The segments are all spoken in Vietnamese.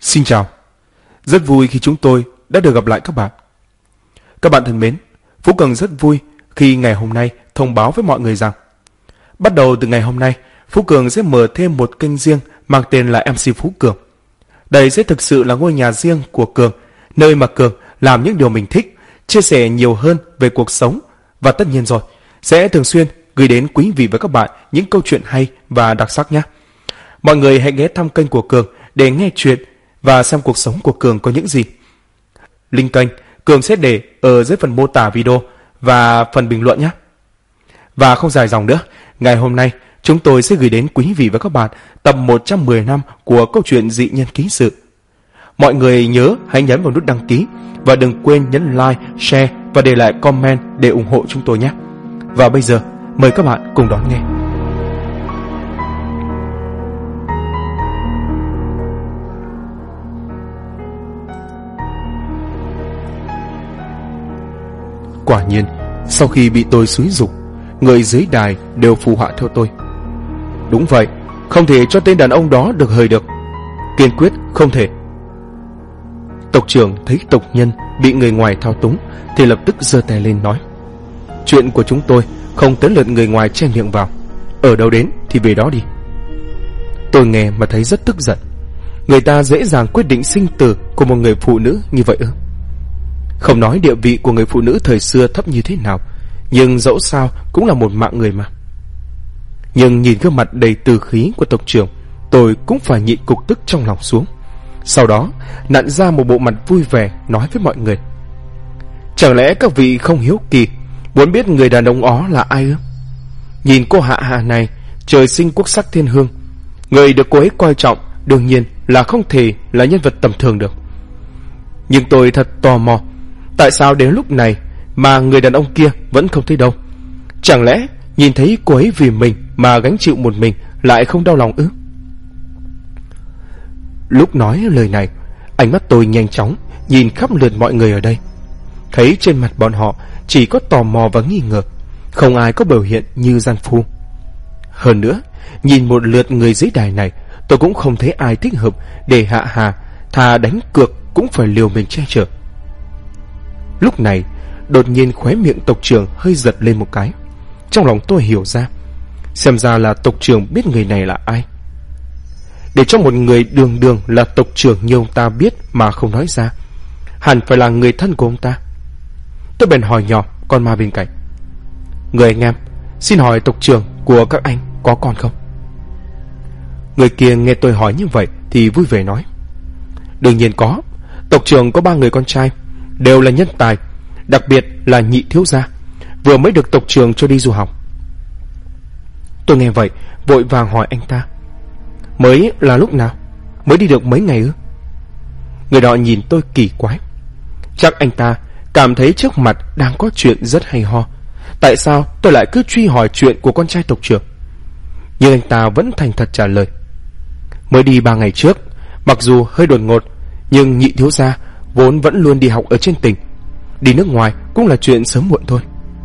Xin chào, rất vui khi chúng tôi đã được gặp lại các bạn. Các bạn thân mến, Phú Cường rất vui khi ngày hôm nay thông báo với mọi người rằng bắt đầu từ ngày hôm nay, Phú Cường sẽ mở thêm một kênh riêng mang tên là MC Phú Cường. Đây sẽ thực sự là ngôi nhà riêng của Cường, nơi mà Cường làm những điều mình thích, chia sẻ nhiều hơn về cuộc sống và tất nhiên rồi, sẽ thường xuyên gửi đến quý vị và các bạn những câu chuyện hay và đặc sắc nhé. Mọi người hãy ghé thăm kênh của Cường để nghe chuyện và xem cuộc sống của Cường có những gì. Link kênh Cường sẽ để ở dưới phần mô tả video và phần bình luận nhé. Và không dài dòng nữa, ngày hôm nay chúng tôi sẽ gửi đến quý vị và các bạn tập 110 năm của câu chuyện dị nhân ký sự. Mọi người nhớ hãy nhấn vào nút đăng ký và đừng quên nhấn like, share và để lại comment để ủng hộ chúng tôi nhé. Và bây giờ mời các bạn cùng đón nghe. Quả nhiên, sau khi bị tôi xúi giục, người dưới đài đều phù họa theo tôi. Đúng vậy, không thể cho tên đàn ông đó được hời được. Kiên quyết không thể. Tộc trưởng thấy tộc nhân bị người ngoài thao túng thì lập tức giơ tay lên nói: chuyện của chúng tôi không tới lượt người ngoài chen miệng vào. Ở đâu đến thì về đó đi. Tôi nghe mà thấy rất tức giận. Người ta dễ dàng quyết định sinh tử của một người phụ nữ như vậy ư? Không nói địa vị của người phụ nữ thời xưa thấp như thế nào, nhưng dẫu sao cũng là một mạng người mà. Nhưng nhìn gương mặt đầy từ khí của tộc trưởng, tôi cũng phải nhịn cục tức trong lòng xuống. Sau đó nặn ra một bộ mặt vui vẻ nói với mọi người: chẳng lẽ các vị không hiếu kỳ muốn biết người đàn ông ó là ai ư? Nhìn cô Hạ Hà này, trời sinh quốc sắc thiên hương, người được cô ấy coi trọng đương nhiên là không thể là nhân vật tầm thường được. Nhưng tôi thật tò mò, tại sao đến lúc này mà người đàn ông kia vẫn không thấy đâu? Chẳng lẽ nhìn thấy cô ấy vì mình mà gánh chịu một mình lại không đau lòng ư? Lúc nói lời này, ánh mắt tôi nhanh chóng nhìn khắp lượt mọi người ở đây. Thấy trên mặt bọn họ chỉ có tò mò và nghi ngờ, không ai có biểu hiện như gian phu. Hơn nữa, nhìn một lượt người dưới đài này, tôi cũng không thấy ai thích hợp để Hạ Hà thà đánh cược cũng phải liều mình che chở. Lúc này, đột nhiên khóe miệng tộc trưởng hơi giật lên một cái. Trong lòng tôi hiểu ra, xem ra là tộc trưởng biết người này là ai. Để cho một người đường đường là tộc trưởng như ông ta biết mà không nói ra, hẳn phải là người thân của ông ta. Tôi bèn hỏi nhỏ con ma bên cạnh: người anh em, xin hỏi tộc trưởng của các anh có con không? Người kia nghe tôi hỏi như vậy thì vui vẻ nói: đương nhiên có. Tộc trưởng có 3 người con trai, đều là nhân tài, đặc biệt là nhị thiếu gia, vừa mới được tộc trưởng cho đi du học. Tôi nghe vậy vội vàng hỏi anh ta: mới là lúc nào? Mới đi được mấy ngày ư? Người đó nhìn tôi kỳ quái. Chắc anh ta cảm thấy trước mặt đang có chuyện rất hay ho. Tại sao tôi lại cứ truy hỏi chuyện của con trai tộc trưởng? Nhưng anh ta vẫn thành thật trả lời: mới đi 3 ngày trước. Mặc dù hơi đột ngột, nhưng nhị thiếu gia vốn vẫn luôn đi học ở trên tỉnh, đi nước ngoài cũng là chuyện sớm muộn thôi.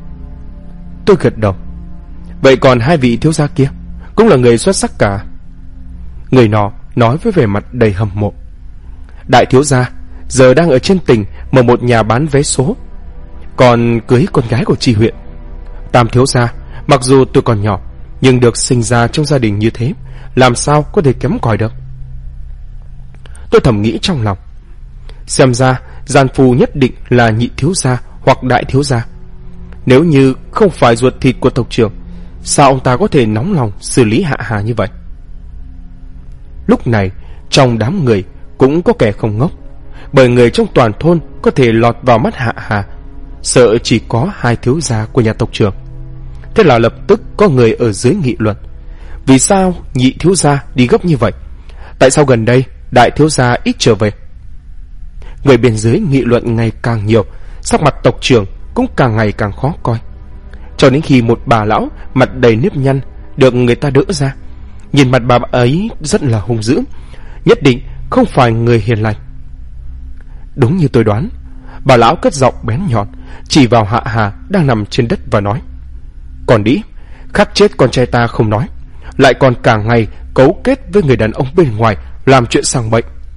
Tôi gật đầu. Vậy còn 2 vị thiếu gia kia cũng là người xuất sắc cả? Người nọ nói với vẻ mặt đầy hâm mộ: đại thiếu gia giờ đang ở trên tỉnh mở một nhà bán vé số, còn cưới con gái của tri huyện. Tam thiếu gia, mặc dù tôi còn nhỏ, nhưng được sinh ra trong gia đình như thế, làm sao có thể kém cỏi được? Tôi thầm nghĩ trong lòng, xem ra gian phu nhất định là nhị thiếu gia hoặc đại thiếu gia. Nếu như không phải ruột thịt của tộc trưởng, sao ông ta có thể nóng lòng xử lý Hạ Hà như vậy? Lúc này trong đám người cũng có kẻ không ngốc, bởi người trong toàn thôn có thể lọt vào mắt Hạ Hà sợ chỉ có 2 thiếu gia của nhà tộc trưởng. Thế là lập tức có người ở dưới nghị luận: vì sao nhị thiếu gia đi gấp như vậy? Tại sao gần đây đại thiếu gia ít trở về? Người bên dưới nghị luận ngày càng nhiều, sắc mặt tộc trưởng cũng càng ngày càng khó coi. Cho đến khi một bà lão mặt đầy nếp nhăn được người ta đỡ ra. Nhìn mặt bà ấy rất là hung dữ, nhất định không phải người hiền lành. Đúng như tôi đoán, bà lão cất giọng bén nhọn, chỉ vào Hạ Hà đang nằm trên đất và nói: còn đĩ, khắc chết con trai ta không nói, lại còn cả ngày cấu kết với người đàn ông bên ngoài làm chuyện sang bệnh.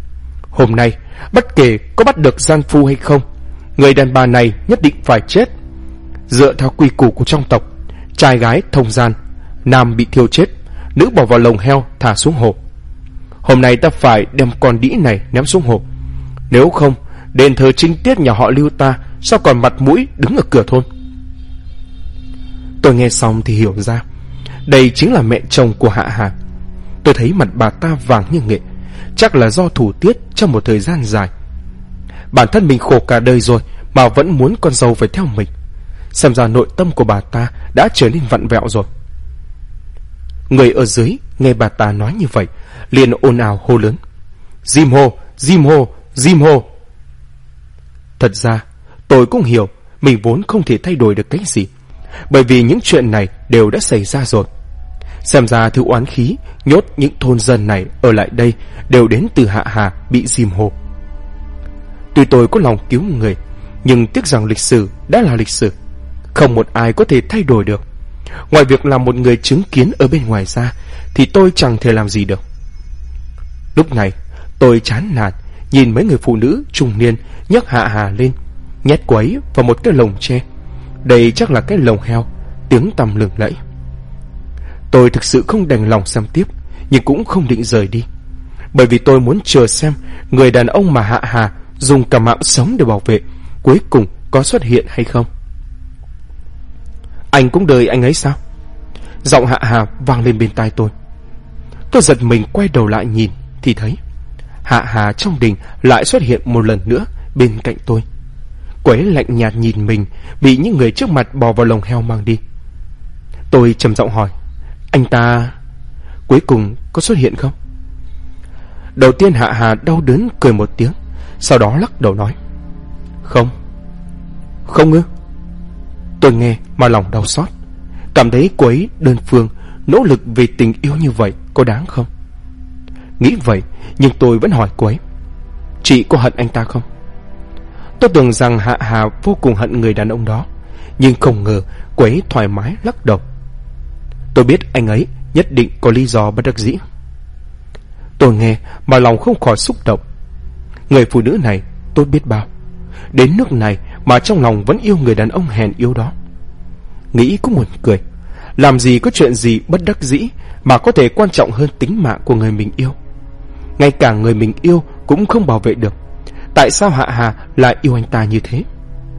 Hôm nay, bất kể có bắt được gian phu hay không, người đàn bà này nhất định phải chết. Dựa theo quy củ của trong tộc, trai gái thông gian, nam bị thiêu chết, nữ bỏ vào lồng heo thả xuống hồ. Hôm nay ta phải đem con đĩ này ném xuống hồ. Nếu không, đền thờ trinh tiết nhà họ Lưu ta sao còn mặt mũi đứng ở cửa thôn. Tôi nghe xong thì hiểu ra, đây chính là mẹ chồng của Hạ Hà. Tôi thấy mặt bà ta vàng như nghệ, chắc là do thủ tiết trong một thời gian dài. Bản thân mình khổ cả đời rồi mà vẫn muốn con dâu phải theo mình. Xem ra nội tâm của bà ta đã trở nên vặn vẹo rồi. Người ở dưới nghe bà ta nói như vậy liền ồn ào hô lớn: Jim hô, Jim hô, Jim hô. Thật ra tôi cũng hiểu mình vốn không thể thay đổi được cái gì, bởi vì những chuyện này đều đã xảy ra rồi. Xem ra thứ oán khí nhốt những thôn dân này ở lại đây đều đến từ Hạ Hà bị Jim hô. Tuy tôi có lòng cứu người, nhưng tiếc rằng lịch sử đã là lịch sử, không một ai có thể thay đổi được. Ngoài việc làm một người chứng kiến ở bên ngoài ra thì tôi chẳng thể làm gì được. Lúc này tôi chán nản nhìn mấy người phụ nữ trung niên nhấc Hạ Hà lên, nhét cô ấy vào một cái lồng tre. Đây chắc là cái lồng heo, tiếng tăm lừng lẫy. Tôi thực sự không đành lòng xem tiếp, nhưng cũng không định rời đi, bởi vì tôi muốn chờ xem người đàn ông mà Hạ Hà dùng cả mạng sống để bảo vệ cuối cùng có xuất hiện hay không. Anh cũng đợi anh ấy sao? Giọng Hạ Hà vang lên bên tai tôi. Tôi giật mình quay đầu lại nhìn thì thấy Hạ Hà trong đình lại xuất hiện một lần nữa bên cạnh tôi. Cô ấy lạnh nhạt nhìn mình bị những người trước mặt bò vào lồng heo mang đi. Tôi trầm giọng hỏi: Anh ta cuối cùng có xuất hiện không? Đầu tiên Hạ Hà đau đớn cười một tiếng, sau đó lắc đầu nói: Không. Không ư? Tôi nghe mà lòng đau xót, cảm thấy cô ấy đơn phương nỗ lực vì tình yêu như vậy có đáng không? Nghĩ vậy nhưng tôi vẫn hỏi cô ấy: Chị có hận anh ta không? Tôi tưởng rằng Hạ Hà vô cùng hận người đàn ông đó, nhưng không ngờ cô ấy thoải mái lắc đầu. Tôi biết anh ấy nhất định có lý do bất đắc dĩ. Tôi nghe mà lòng không khỏi xúc động. Người phụ nữ này tôi biết bao, đến nước này mà trong lòng vẫn yêu người đàn ông hèn yếu đó. Nghĩ cũng buồn cười, làm gì có chuyện gì bất đắc dĩ mà có thể quan trọng hơn tính mạng của người mình yêu. Ngay cả người mình yêu cũng không bảo vệ được, tại sao Hạ Hà lại yêu anh ta như thế?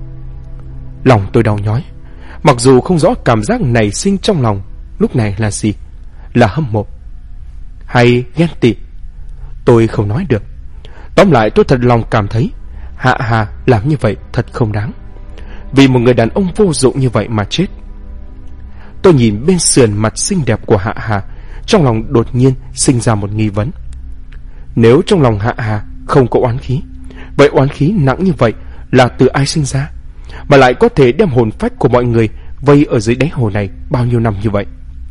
Lòng tôi đau nhói, mặc dù không rõ cảm giác nảy sinh trong lòng lúc này là gì, là hâm mộ hay ghen tị. Tôi không nói được. Tóm lại tôi thật lòng cảm thấy Hạ Hà làm như vậy thật không đáng, vì một người đàn ông vô dụng như vậy mà chết. Tôi nhìn bên sườn mặt xinh đẹp của Hạ Hà, trong lòng đột nhiên sinh ra một nghi vấn. Nếu trong lòng Hạ Hà không có oán khí, vậy oán khí nặng như vậy là từ ai sinh ra, mà lại có thể đem hồn phách của mọi người vây ở dưới đáy hồ này bao nhiêu năm như vậy?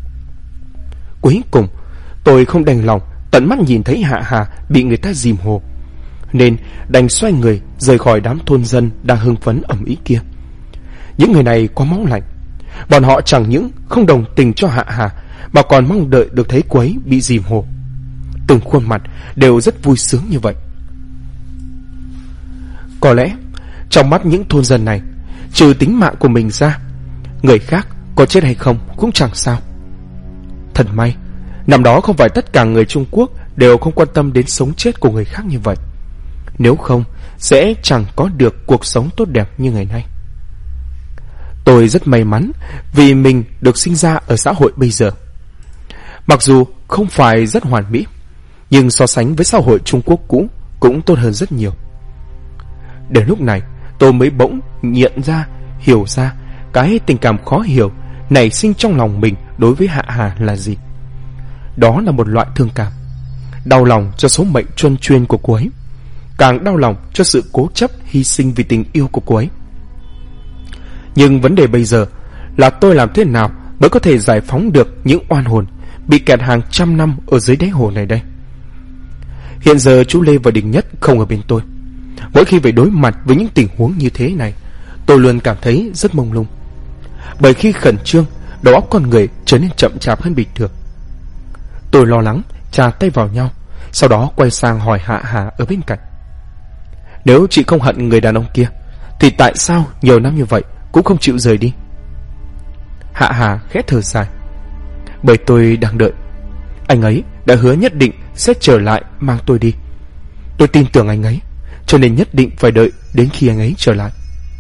Cuối cùng tôi không đành lòng tận mắt nhìn thấy Hạ Hà bị người ta dìm hồ, nên đành xoay người rời khỏi đám thôn dân đang hưng phấn ầm ĩ kia. Những người này quá máu lạnh, bọn họ chẳng những không đồng tình cho Hạ Hà mà còn mong đợi được thấy cô ấy bị dìm hồ. Từng khuôn mặt đều rất vui sướng như vậy. Có lẽ trong mắt những thôn dân này, trừ tính mạng của mình ra, người khác có chết hay không cũng chẳng sao. Thật may, năm đó không phải tất cả người Trung Quốc đều không quan tâm đến sống chết của người khác như vậy. Nếu không, sẽ chẳng có được cuộc sống tốt đẹp như ngày nay. Tôi rất may mắn vì mình được sinh ra ở xã hội bây giờ. Mặc dù không phải rất hoàn mỹ, nhưng so sánh với xã hội Trung Quốc cũ cũng tốt hơn rất nhiều. Đến lúc này tôi mới bỗng nhận ra, hiểu ra cái tình cảm khó hiểu nảy sinh trong lòng mình đối với Hạ Hà là gì. Đó là một loại thương cảm, đau lòng cho số mệnh truân chuyên của cô ấy, càng đau lòng cho sự cố chấp hy sinh vì tình yêu của cô ấy. Nhưng vấn đề bây giờ là tôi làm thế nào mới có thể giải phóng được những oan hồn bị kẹt hàng trăm năm ở dưới đáy hồ này đây? Hiện giờ chú Lê và Đình Nhất không ở bên tôi. Mỗi khi phải đối mặt với những tình huống như thế này, tôi luôn cảm thấy rất mông lung. Bởi khi khẩn trương, đầu óc con người trở nên chậm chạp hơn bình thường. Tôi lo lắng chà tay vào nhau, Sau đó quay sang hỏi Hạ Hà ở bên cạnh: Nếu chị không hận người đàn ông kia, thì tại sao nhiều năm như vậy cũng không chịu rời đi? Hạ Hà khẽ thở dài: Bởi tôi đang đợi. Anh ấy đã hứa nhất định sẽ trở lại mang tôi đi. Tôi tin tưởng anh ấy, cho nên nhất định phải đợi đến khi anh ấy trở lại.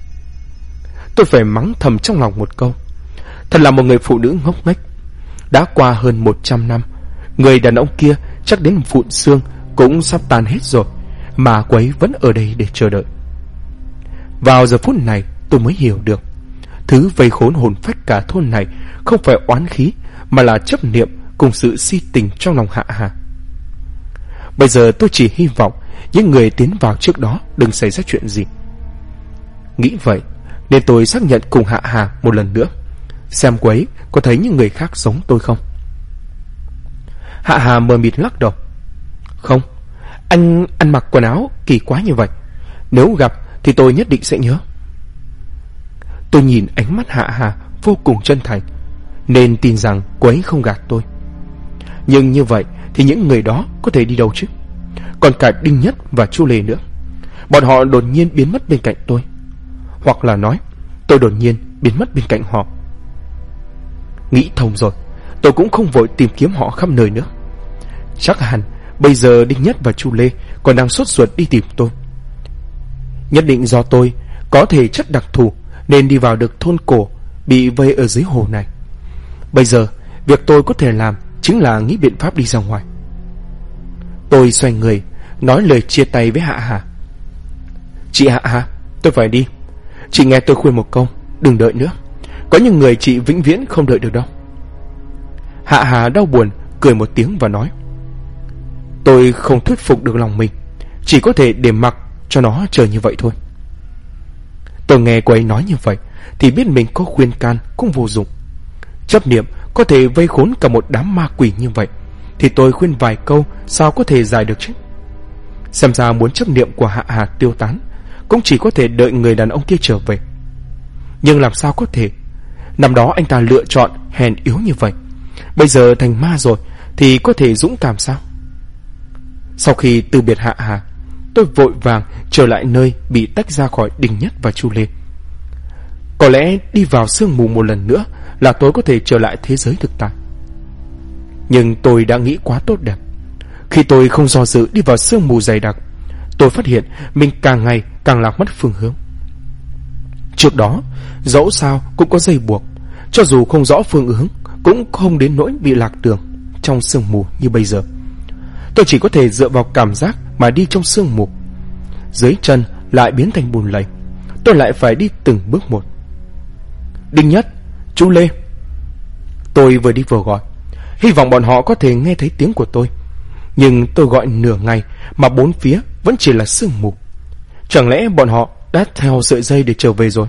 Tôi phải mắng thầm trong lòng một câu: Thật là một người phụ nữ ngốc nghếch. Đã qua hơn 100 năm, người đàn ông kia chắc đến vụn xương cũng sắp tan hết rồi, mà cô ấy vẫn ở đây để chờ đợi. Vào giờ phút này tôi mới hiểu được, thứ vây khốn hồn phách cả thôn này không phải oán khí, mà là chấp niệm cùng sự si tình trong lòng Hạ Hà. Bây giờ tôi chỉ hy vọng những người tiến vào trước đó đừng xảy ra chuyện gì. Nghĩ vậy nên tôi xác nhận cùng Hạ Hà một lần nữa, xem cô ấy có thấy những người khác giống tôi không. Hạ Hà mờ mịt lắc đầu: Không, anh ăn mặc quần áo kỳ quá như vậy. Nếu gặp thì tôi nhất định sẽ nhớ. Tôi nhìn ánh mắt Hạ Hà vô cùng chân thành, nên tin rằng cô ấy không gạt tôi. Nhưng như vậy thì những người đó có thể đi đâu chứ? Còn cả Đinh Nhất và Chu Lê nữa. Bọn họ đột nhiên biến mất bên cạnh tôi, hoặc là nói tôi đột nhiên biến mất bên cạnh họ. Nghĩ thông rồi, tôi cũng không vội tìm kiếm họ khắp nơi nữa. Chắc hẳn bây giờ Đinh Nhất và Chu Lê còn đang sốt ruột đi tìm tôi. Nhất định do tôi có thể chất đặc thù nên đi vào được thôn cổ bị vây ở dưới hồ này. Bây giờ việc tôi có thể làm chính là nghĩ biện pháp đi ra ngoài. Tôi xoay người nói lời chia tay với Hạ Hà: Chị Hạ Hà, tôi phải đi. Chị nghe tôi khuyên một câu, đừng đợi nữa. Có những người chị vĩnh viễn không đợi được đâu. Hạ Hà đau buồn cười một tiếng và nói: Tôi không thuyết phục được lòng mình, chỉ có thể để mặc cho nó chờ như vậy thôi. Tôi nghe cô ấy nói như vậy thì biết mình có khuyên can cũng vô dụng. Chấp niệm có thể vây khốn cả một đám ma quỷ như vậy, thì tôi khuyên vài câu sao có thể giải được chứ? Xem ra muốn chấp niệm của Hạ Hà tiêu tán cũng chỉ có thể đợi người đàn ông kia trở về. Nhưng làm sao có thể? Năm đó anh ta lựa chọn hèn yếu như vậy, bây giờ thành ma rồi thì có thể dũng cảm sao? Sau khi từ biệt Hạ Hà, tôi vội vàng trở lại nơi bị tách ra khỏi Đinh Nhất và Chu Lê. Có lẽ đi vào sương mù một lần nữa là tôi có thể trở lại thế giới thực tại. Nhưng tôi đã nghĩ quá tốt đẹp. Khi tôi không do dự đi vào sương mù dày đặc, tôi phát hiện mình càng ngày càng lạc mất phương hướng. Trước đó, dẫu sao cũng có dây buộc, cho dù không rõ phương hướng cũng không đến nỗi bị lạc đường trong sương mù như bây giờ. Tôi chỉ có thể dựa vào cảm giác mà đi trong sương mù. Dưới chân lại biến thành bùn lầy, tôi lại phải đi từng bước một. Đinh Nhất, Chu Lê. Tôi vừa đi vừa gọi, hy vọng bọn họ có thể nghe thấy tiếng của tôi. Nhưng tôi gọi nửa ngày mà bốn phía vẫn chỉ là sương mù. Chẳng lẽ bọn họ đã theo sợi dây để trở về rồi?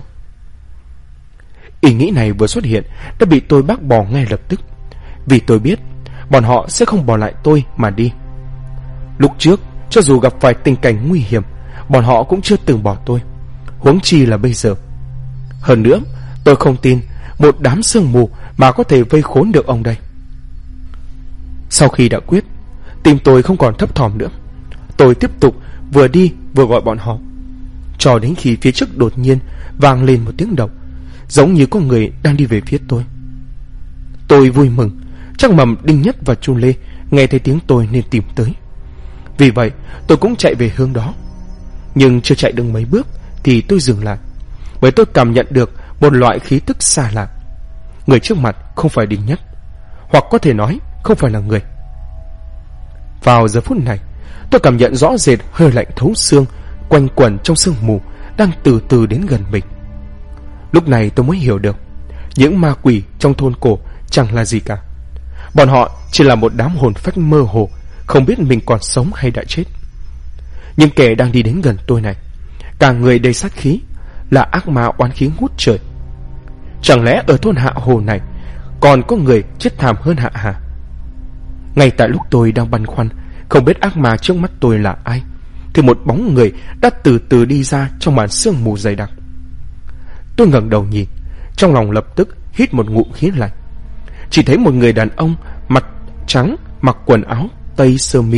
Ý nghĩ này vừa xuất hiện đã bị tôi bác bỏ ngay lập tức, vì tôi biết bọn họ sẽ không bỏ lại tôi mà đi. Lúc trước, cho dù gặp phải tình cảnh nguy hiểm, bọn họ cũng chưa từng bỏ tôi, huống chi là bây giờ. Hơn nữa, tôi không tin một đám sương mù mà có thể vây khốn được ông đây. Sau khi đã quyết, tim tôi không còn thấp thỏm nữa. Tôi tiếp tục vừa đi vừa gọi bọn họ, cho đến khi phía trước đột nhiên vang lên một tiếng động, giống như có người đang đi về phía tôi. Tôi vui mừng, chắc mầm Đinh Nhất và Chu Lê nghe thấy tiếng tôi nên tìm tới. Vì vậy tôi cũng chạy về hướng đó. Nhưng chưa chạy được mấy bước thì tôi dừng lại, bởi tôi cảm nhận được một loại khí tức xa lạ. Người trước mặt không phải Đinh Nhất, hoặc có thể nói không phải là người. Vào giờ phút này, tôi cảm nhận rõ rệt hơi lạnh thấu xương quanh quẩn trong sương mù đang từ từ đến gần mình. Lúc này tôi mới hiểu được, những ma quỷ trong thôn cổ chẳng là gì cả. Bọn họ chỉ là một đám hồn phách mơ hồ, không biết mình còn sống hay đã chết. Nhưng kẻ đang đi đến gần tôi này, cả người đầy sát khí, là ác ma oán khí ngút trời. Chẳng lẽ ở thôn Hạ Hồ này còn có người chết thảm hơn Hạ Hà? Ngay tại lúc tôi đang băn khoăn không biết ác ma trước mắt tôi là ai, thì một bóng người đã từ từ đi ra trong màn sương mù dày đặc. Tôi ngẩng đầu nhìn, trong lòng lập tức hít một ngụm khí lạnh. Chỉ thấy một người đàn ông mặt trắng, mặc quần áo tây sơ mi,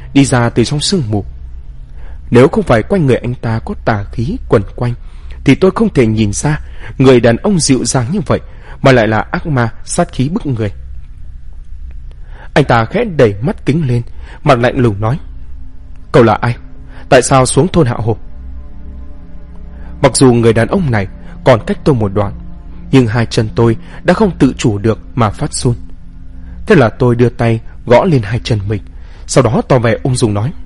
đi ra từ trong sương mù. Nếu không phải quanh người anh ta có tà khí quẩn quanh thì tôi không thể nhìn ra người đàn ông dịu dàng như vậy mà lại là ác ma sát khí bức người. Anh ta khẽ đẩy mắt kính lên, mặt lạnh lùng nói: "Cậu là ai? Tại sao xuống thôn Hạ Hồ?" Mặc dù người đàn ông này còn cách tôi một đoạn, nhưng hai chân tôi đã không tự chủ được mà phát run. Thế là tôi đưa tay gõ lên hai chân mình, sau đó tỏ vẻ ung dung nói: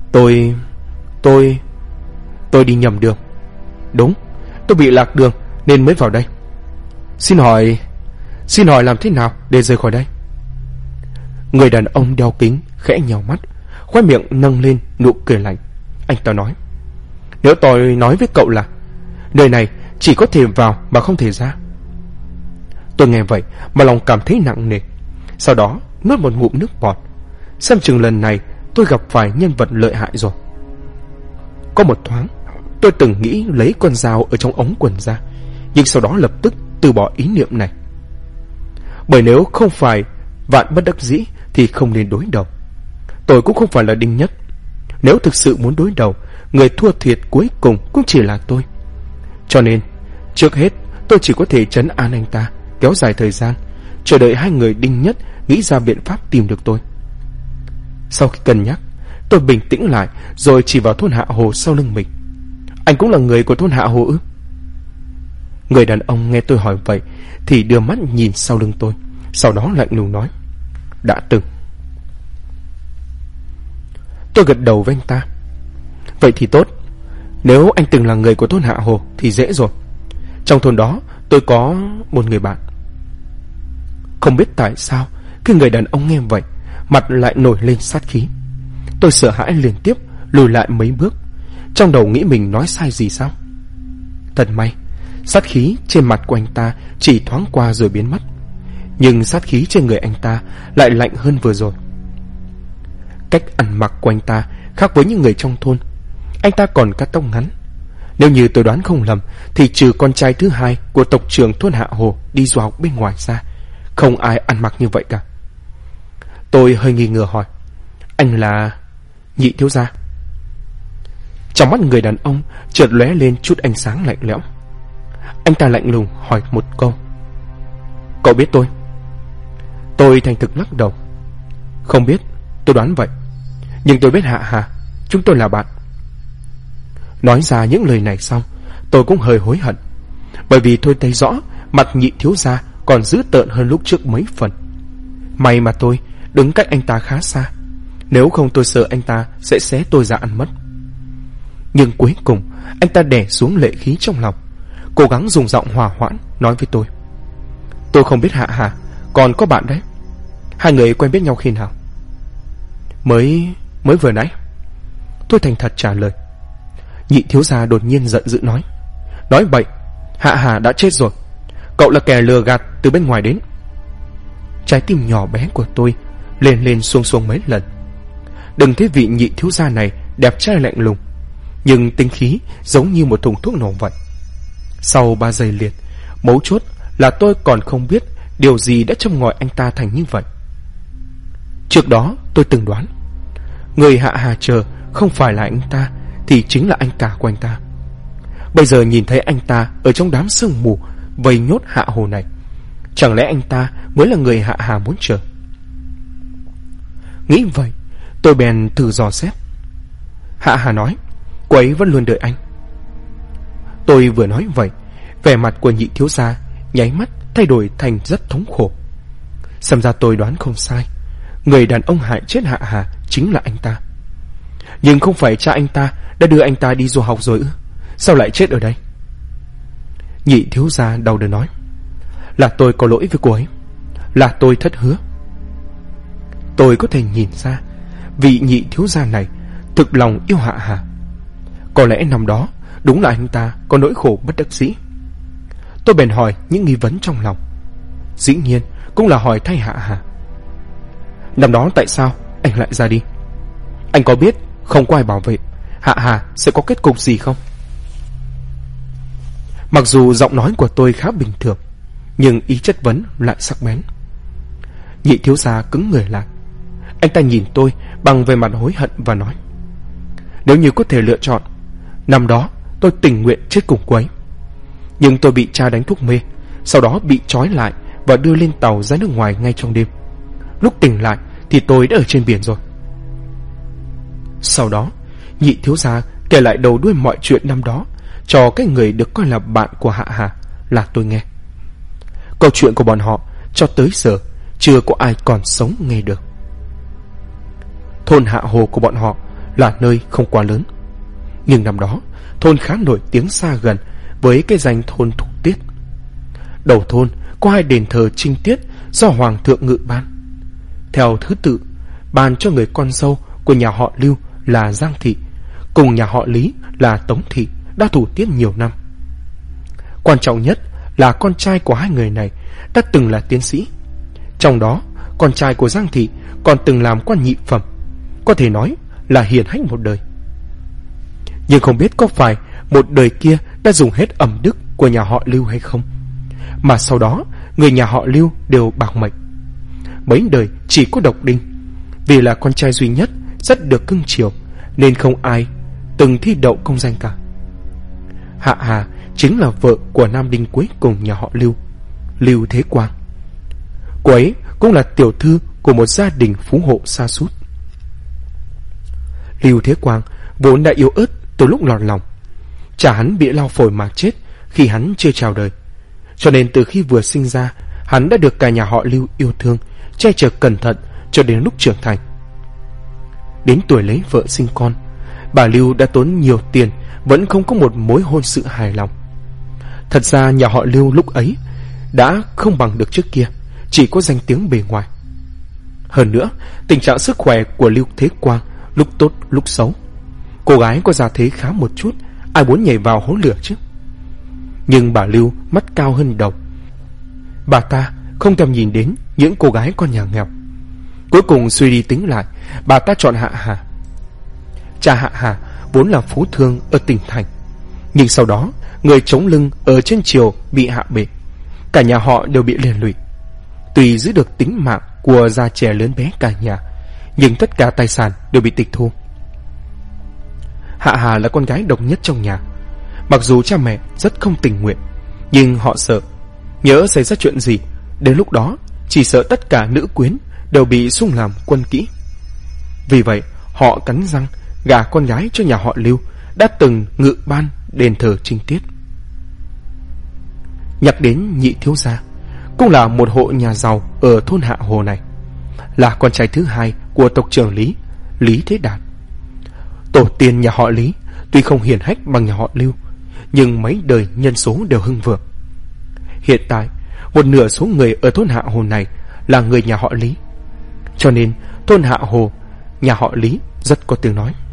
Tôi đi nhầm đường. Đúng, tôi bị lạc đường nên mới vào đây. Xin hỏi làm thế nào để rời khỏi đây?" Người đàn ông đeo kính khẽ nhào mắt, khóe miệng nâng lên nụ cười lạnh. Anh ta nói: "Nếu tôi nói với cậu là nơi này chỉ có thể vào mà không thể ra." Tôi nghe vậy mà lòng cảm thấy nặng nề, sau đó nuốt một ngụm nước bọt. Xem chừng lần này tôi gặp phải nhân vật lợi hại rồi. Có một thoáng tôi từng nghĩ lấy con dao ở trong ống quần ra, nhưng sau đó lập tức từ bỏ ý niệm này. Bởi nếu không phải vạn bất đắc dĩ thì không nên đối đầu. Tôi cũng không phải là Đinh Nhất. Nếu thực sự muốn đối đầu, người thua thiệt cuối cùng cũng chỉ là tôi. Cho nên trước hết tôi chỉ có thể trấn an anh ta, kéo dài thời gian, chờ đợi hai người Đinh Nhất nghĩ ra biện pháp tìm được tôi. Sau khi cân nhắc, tôi bình tĩnh lại rồi chỉ vào thôn Hạ Hồ sau lưng mình. Anh cũng là người của thôn Hạ Hồ ư? Người đàn ông nghe tôi hỏi vậy thì đưa mắt nhìn sau lưng tôi, sau đó lạnh lùng nói: Đã từng. Tôi gật đầu với anh ta. Vậy thì tốt, nếu anh từng là người của thôn Hạ Hồ thì dễ rồi. Trong thôn đó tôi có một người bạn. Không biết tại sao khi người đàn ông nghe vậy, mặt lại nổi lên sát khí. Tôi sợ hãi liên tiếp lùi lại mấy bước, trong đầu nghĩ mình nói sai gì sao. Thật may, sát khí trên mặt của anh ta chỉ thoáng qua rồi biến mất, nhưng sát khí trên người anh ta lại lạnh hơn vừa rồi. Cách ăn mặc của anh ta khác với những người trong thôn. Anh ta còn cắt tóc ngắn. Nếu như tôi đoán không lầm thì trừ con trai thứ hai của tộc trưởng thôn Hạ Hồ đi du học bên ngoài ra, không ai ăn mặc như vậy cả. Tôi hơi nghi ngờ hỏi: Anh là Nhị thiếu gia? Trong mắt người đàn ông chợt lóe lên chút ánh sáng lạnh lẽo. Anh ta lạnh lùng hỏi một câu: Cậu biết tôi? Tôi thành thực lắc đầu. Không biết, tôi đoán vậy. Nhưng tôi biết Hạ Hà, chúng tôi là bạn. Nói ra những lời này xong, tôi cũng hơi hối hận, bởi vì tôi thấy rõ mặt Nhị thiếu gia còn dữ tợn hơn lúc trước mấy phần. May mà tôi đứng cách anh ta khá xa, nếu không tôi sợ anh ta sẽ xé tôi ra ăn mất. Nhưng cuối cùng anh ta đè xuống lệ khí trong lòng, cố gắng dùng giọng hòa hoãn nói với tôi: Tôi không biết Hạ Hà, còn có bạn đấy. Hai người quen biết nhau khi nào? Mới vừa nãy. Tôi thành thật trả lời. Nhị thiếu gia đột nhiên giận dữ nói: Nói bậy, Hạ Hà đã chết rồi. Cậu là kẻ lừa gạt từ bên ngoài đến. Trái tim nhỏ bé của tôi lên lên xuống xuống mấy lần. Đừng thấy vị nhị thiếu gia này đẹp trai lạnh lùng, nhưng tinh khí giống như một thùng thuốc nổ vậy. Sau 3 giây liệt, mấu chốt là tôi còn không biết điều gì đã châm ngòi anh ta thành như vậy. Trước đó tôi từng đoán, người Hạ Hà chờ không phải là anh ta thì chính là anh cả của anh ta. Bây giờ nhìn thấy anh ta ở trong đám sương mù vây nhốt Hạ Hồ này, chẳng lẽ anh ta mới là người Hạ Hà muốn chờ? Nghĩ vậy, tôi bèn thử dò xét. Hạ Hà nói cô ấy vẫn luôn đợi anh. Tôi vừa nói vậy, vẻ mặt của nhị thiếu gia nháy mắt thay đổi thành rất thống khổ. Xem ra tôi đoán không sai, người đàn ông hại chết Hạ Hà chính là anh ta. Nhưng không phải cha anh ta đã đưa anh ta đi du học rồi ư? Sao lại chết ở đây? Nhị thiếu gia đau đớn nói: Là tôi có lỗi với cô ấy, là tôi thất hứa. Tôi có thể nhìn ra vị nhị thiếu gia này thực lòng yêu Hạ Hà. Có lẽ năm đó đúng là anh ta có nỗi khổ bất đắc dĩ. Tôi bèn hỏi những nghi vấn trong lòng, dĩ nhiên cũng là hỏi thay Hạ Hà. Năm đó tại sao anh lại ra đi? Anh có biết không có ai bảo vệ, Hạ Hà sẽ có kết cục gì không? Mặc dù giọng nói của tôi khá bình thường, nhưng ý chất vấn lại sắc bén. Nhị thiếu gia cứng người lại. Anh ta nhìn tôi bằng vẻ mặt hối hận và nói: nếu như có thể lựa chọn, năm đó tôi tình nguyện chết cùng cô ấy. Nhưng tôi bị cha đánh thuốc mê, sau đó bị trói lại và đưa lên tàu ra nước ngoài ngay trong đêm. Lúc tỉnh lại thì tôi đã ở trên biển rồi. Sau đó nhị thiếu gia kể lại đầu đuôi mọi chuyện năm đó cho cái người được coi là bạn của Hạ Hà là tôi nghe. Câu chuyện của bọn họ cho tới giờ chưa có ai còn sống nghe được. Thôn Hạ Hồ của bọn họ là nơi không quá lớn, nhưng năm đó thôn khá nổi tiếng xa gần với cái danh thôn Thục Tiết. Đầu thôn có 2 đền thờ trinh tiết do Hoàng thượng ngự ban. Theo thứ tự, ban cho người con dâu của nhà họ Lưu là Giang Thị cùng nhà họ Lý là Tống Thị đã thủ tiết nhiều năm. Quan trọng nhất là con trai của 2 người này đã từng là tiến sĩ. Trong đó, con trai của Giang Thị còn từng làm quan nhị phẩm, có thể nói là hiển hách một đời. Nhưng không biết có phải một đời kia đã dùng hết ẩm đức của nhà họ Lưu hay không, mà sau đó người nhà họ Lưu đều bạc mệnh. Mấy đời chỉ có độc Đinh, vì là con trai duy nhất rất được cưng chiều nên không ai từng thi đậu công danh cả. Hạ Hà chính là vợ của nam đinh cuối cùng nhà họ Lưu, Lưu Thế Quang. Cô ấy cũng là tiểu thư của một gia đình phú hộ sa sút. Lưu Thế Quang vốn đã yếu ớt từ lúc lọt lòng. Cha hắn bị lao phổi mà chết khi hắn chưa chào đời, cho nên từ khi vừa sinh ra, hắn đã được cả nhà họ Lưu yêu thương, che chở cẩn thận cho đến lúc trưởng thành. Đến tuổi lấy vợ sinh con, bà Lưu đã tốn nhiều tiền vẫn không có một mối hôn sự hài lòng. Thật ra nhà họ Lưu lúc ấy đã không bằng được trước kia, chỉ có danh tiếng bề ngoài. Hơn nữa, tình trạng sức khỏe của Lưu Thế Quang lúc tốt lúc xấu. Cô gái có gia thế khá một chút, ai muốn nhảy vào hố lửa chứ. Nhưng bà Lưu mắt cao hơn đầu. Bà ta không thèm nhìn đến những cô gái con nhà nghèo. Cuối cùng suy đi tính lại, bà ta chọn Hạ Hà. Cha Hạ Hà vốn là phú thương ở tỉnh thành, nhưng sau đó người chống lưng ở trên triều bị hạ bệ, cả nhà họ đều bị liên lụy. Tuy giữ được tính mạng của già trẻ lớn bé cả nhà, nhưng tất cả tài sản đều bị tịch thu. Hạ Hà là con gái độc nhất trong nhà. Mặc dù cha mẹ rất không tình nguyện, nhưng họ sợ nhỡ xảy ra chuyện gì, đến lúc đó chỉ sợ tất cả nữ quyến đều bị xung làm quân kỹ. Vì vậy họ cắn răng gả con gái cho nhà họ Lưu đã từng ngự ban đền thờ trinh tiết. Nhắc đến nhị thiếu gia, cũng là một hộ nhà giàu ở thôn Hạ Hồ này, là con trai thứ 2 của tộc trưởng Lý, Lý Thế Đạt. Tổ tiên nhà họ Lý tuy không hiển hách bằng nhà họ Lưu, nhưng mấy đời nhân số đều hưng vượng. Hiện tại, một nửa số người ở thôn Hạ Hồ này là người nhà họ Lý, cho nên thôn Hạ Hồ, nhà họ Lý rất có tiếng nói.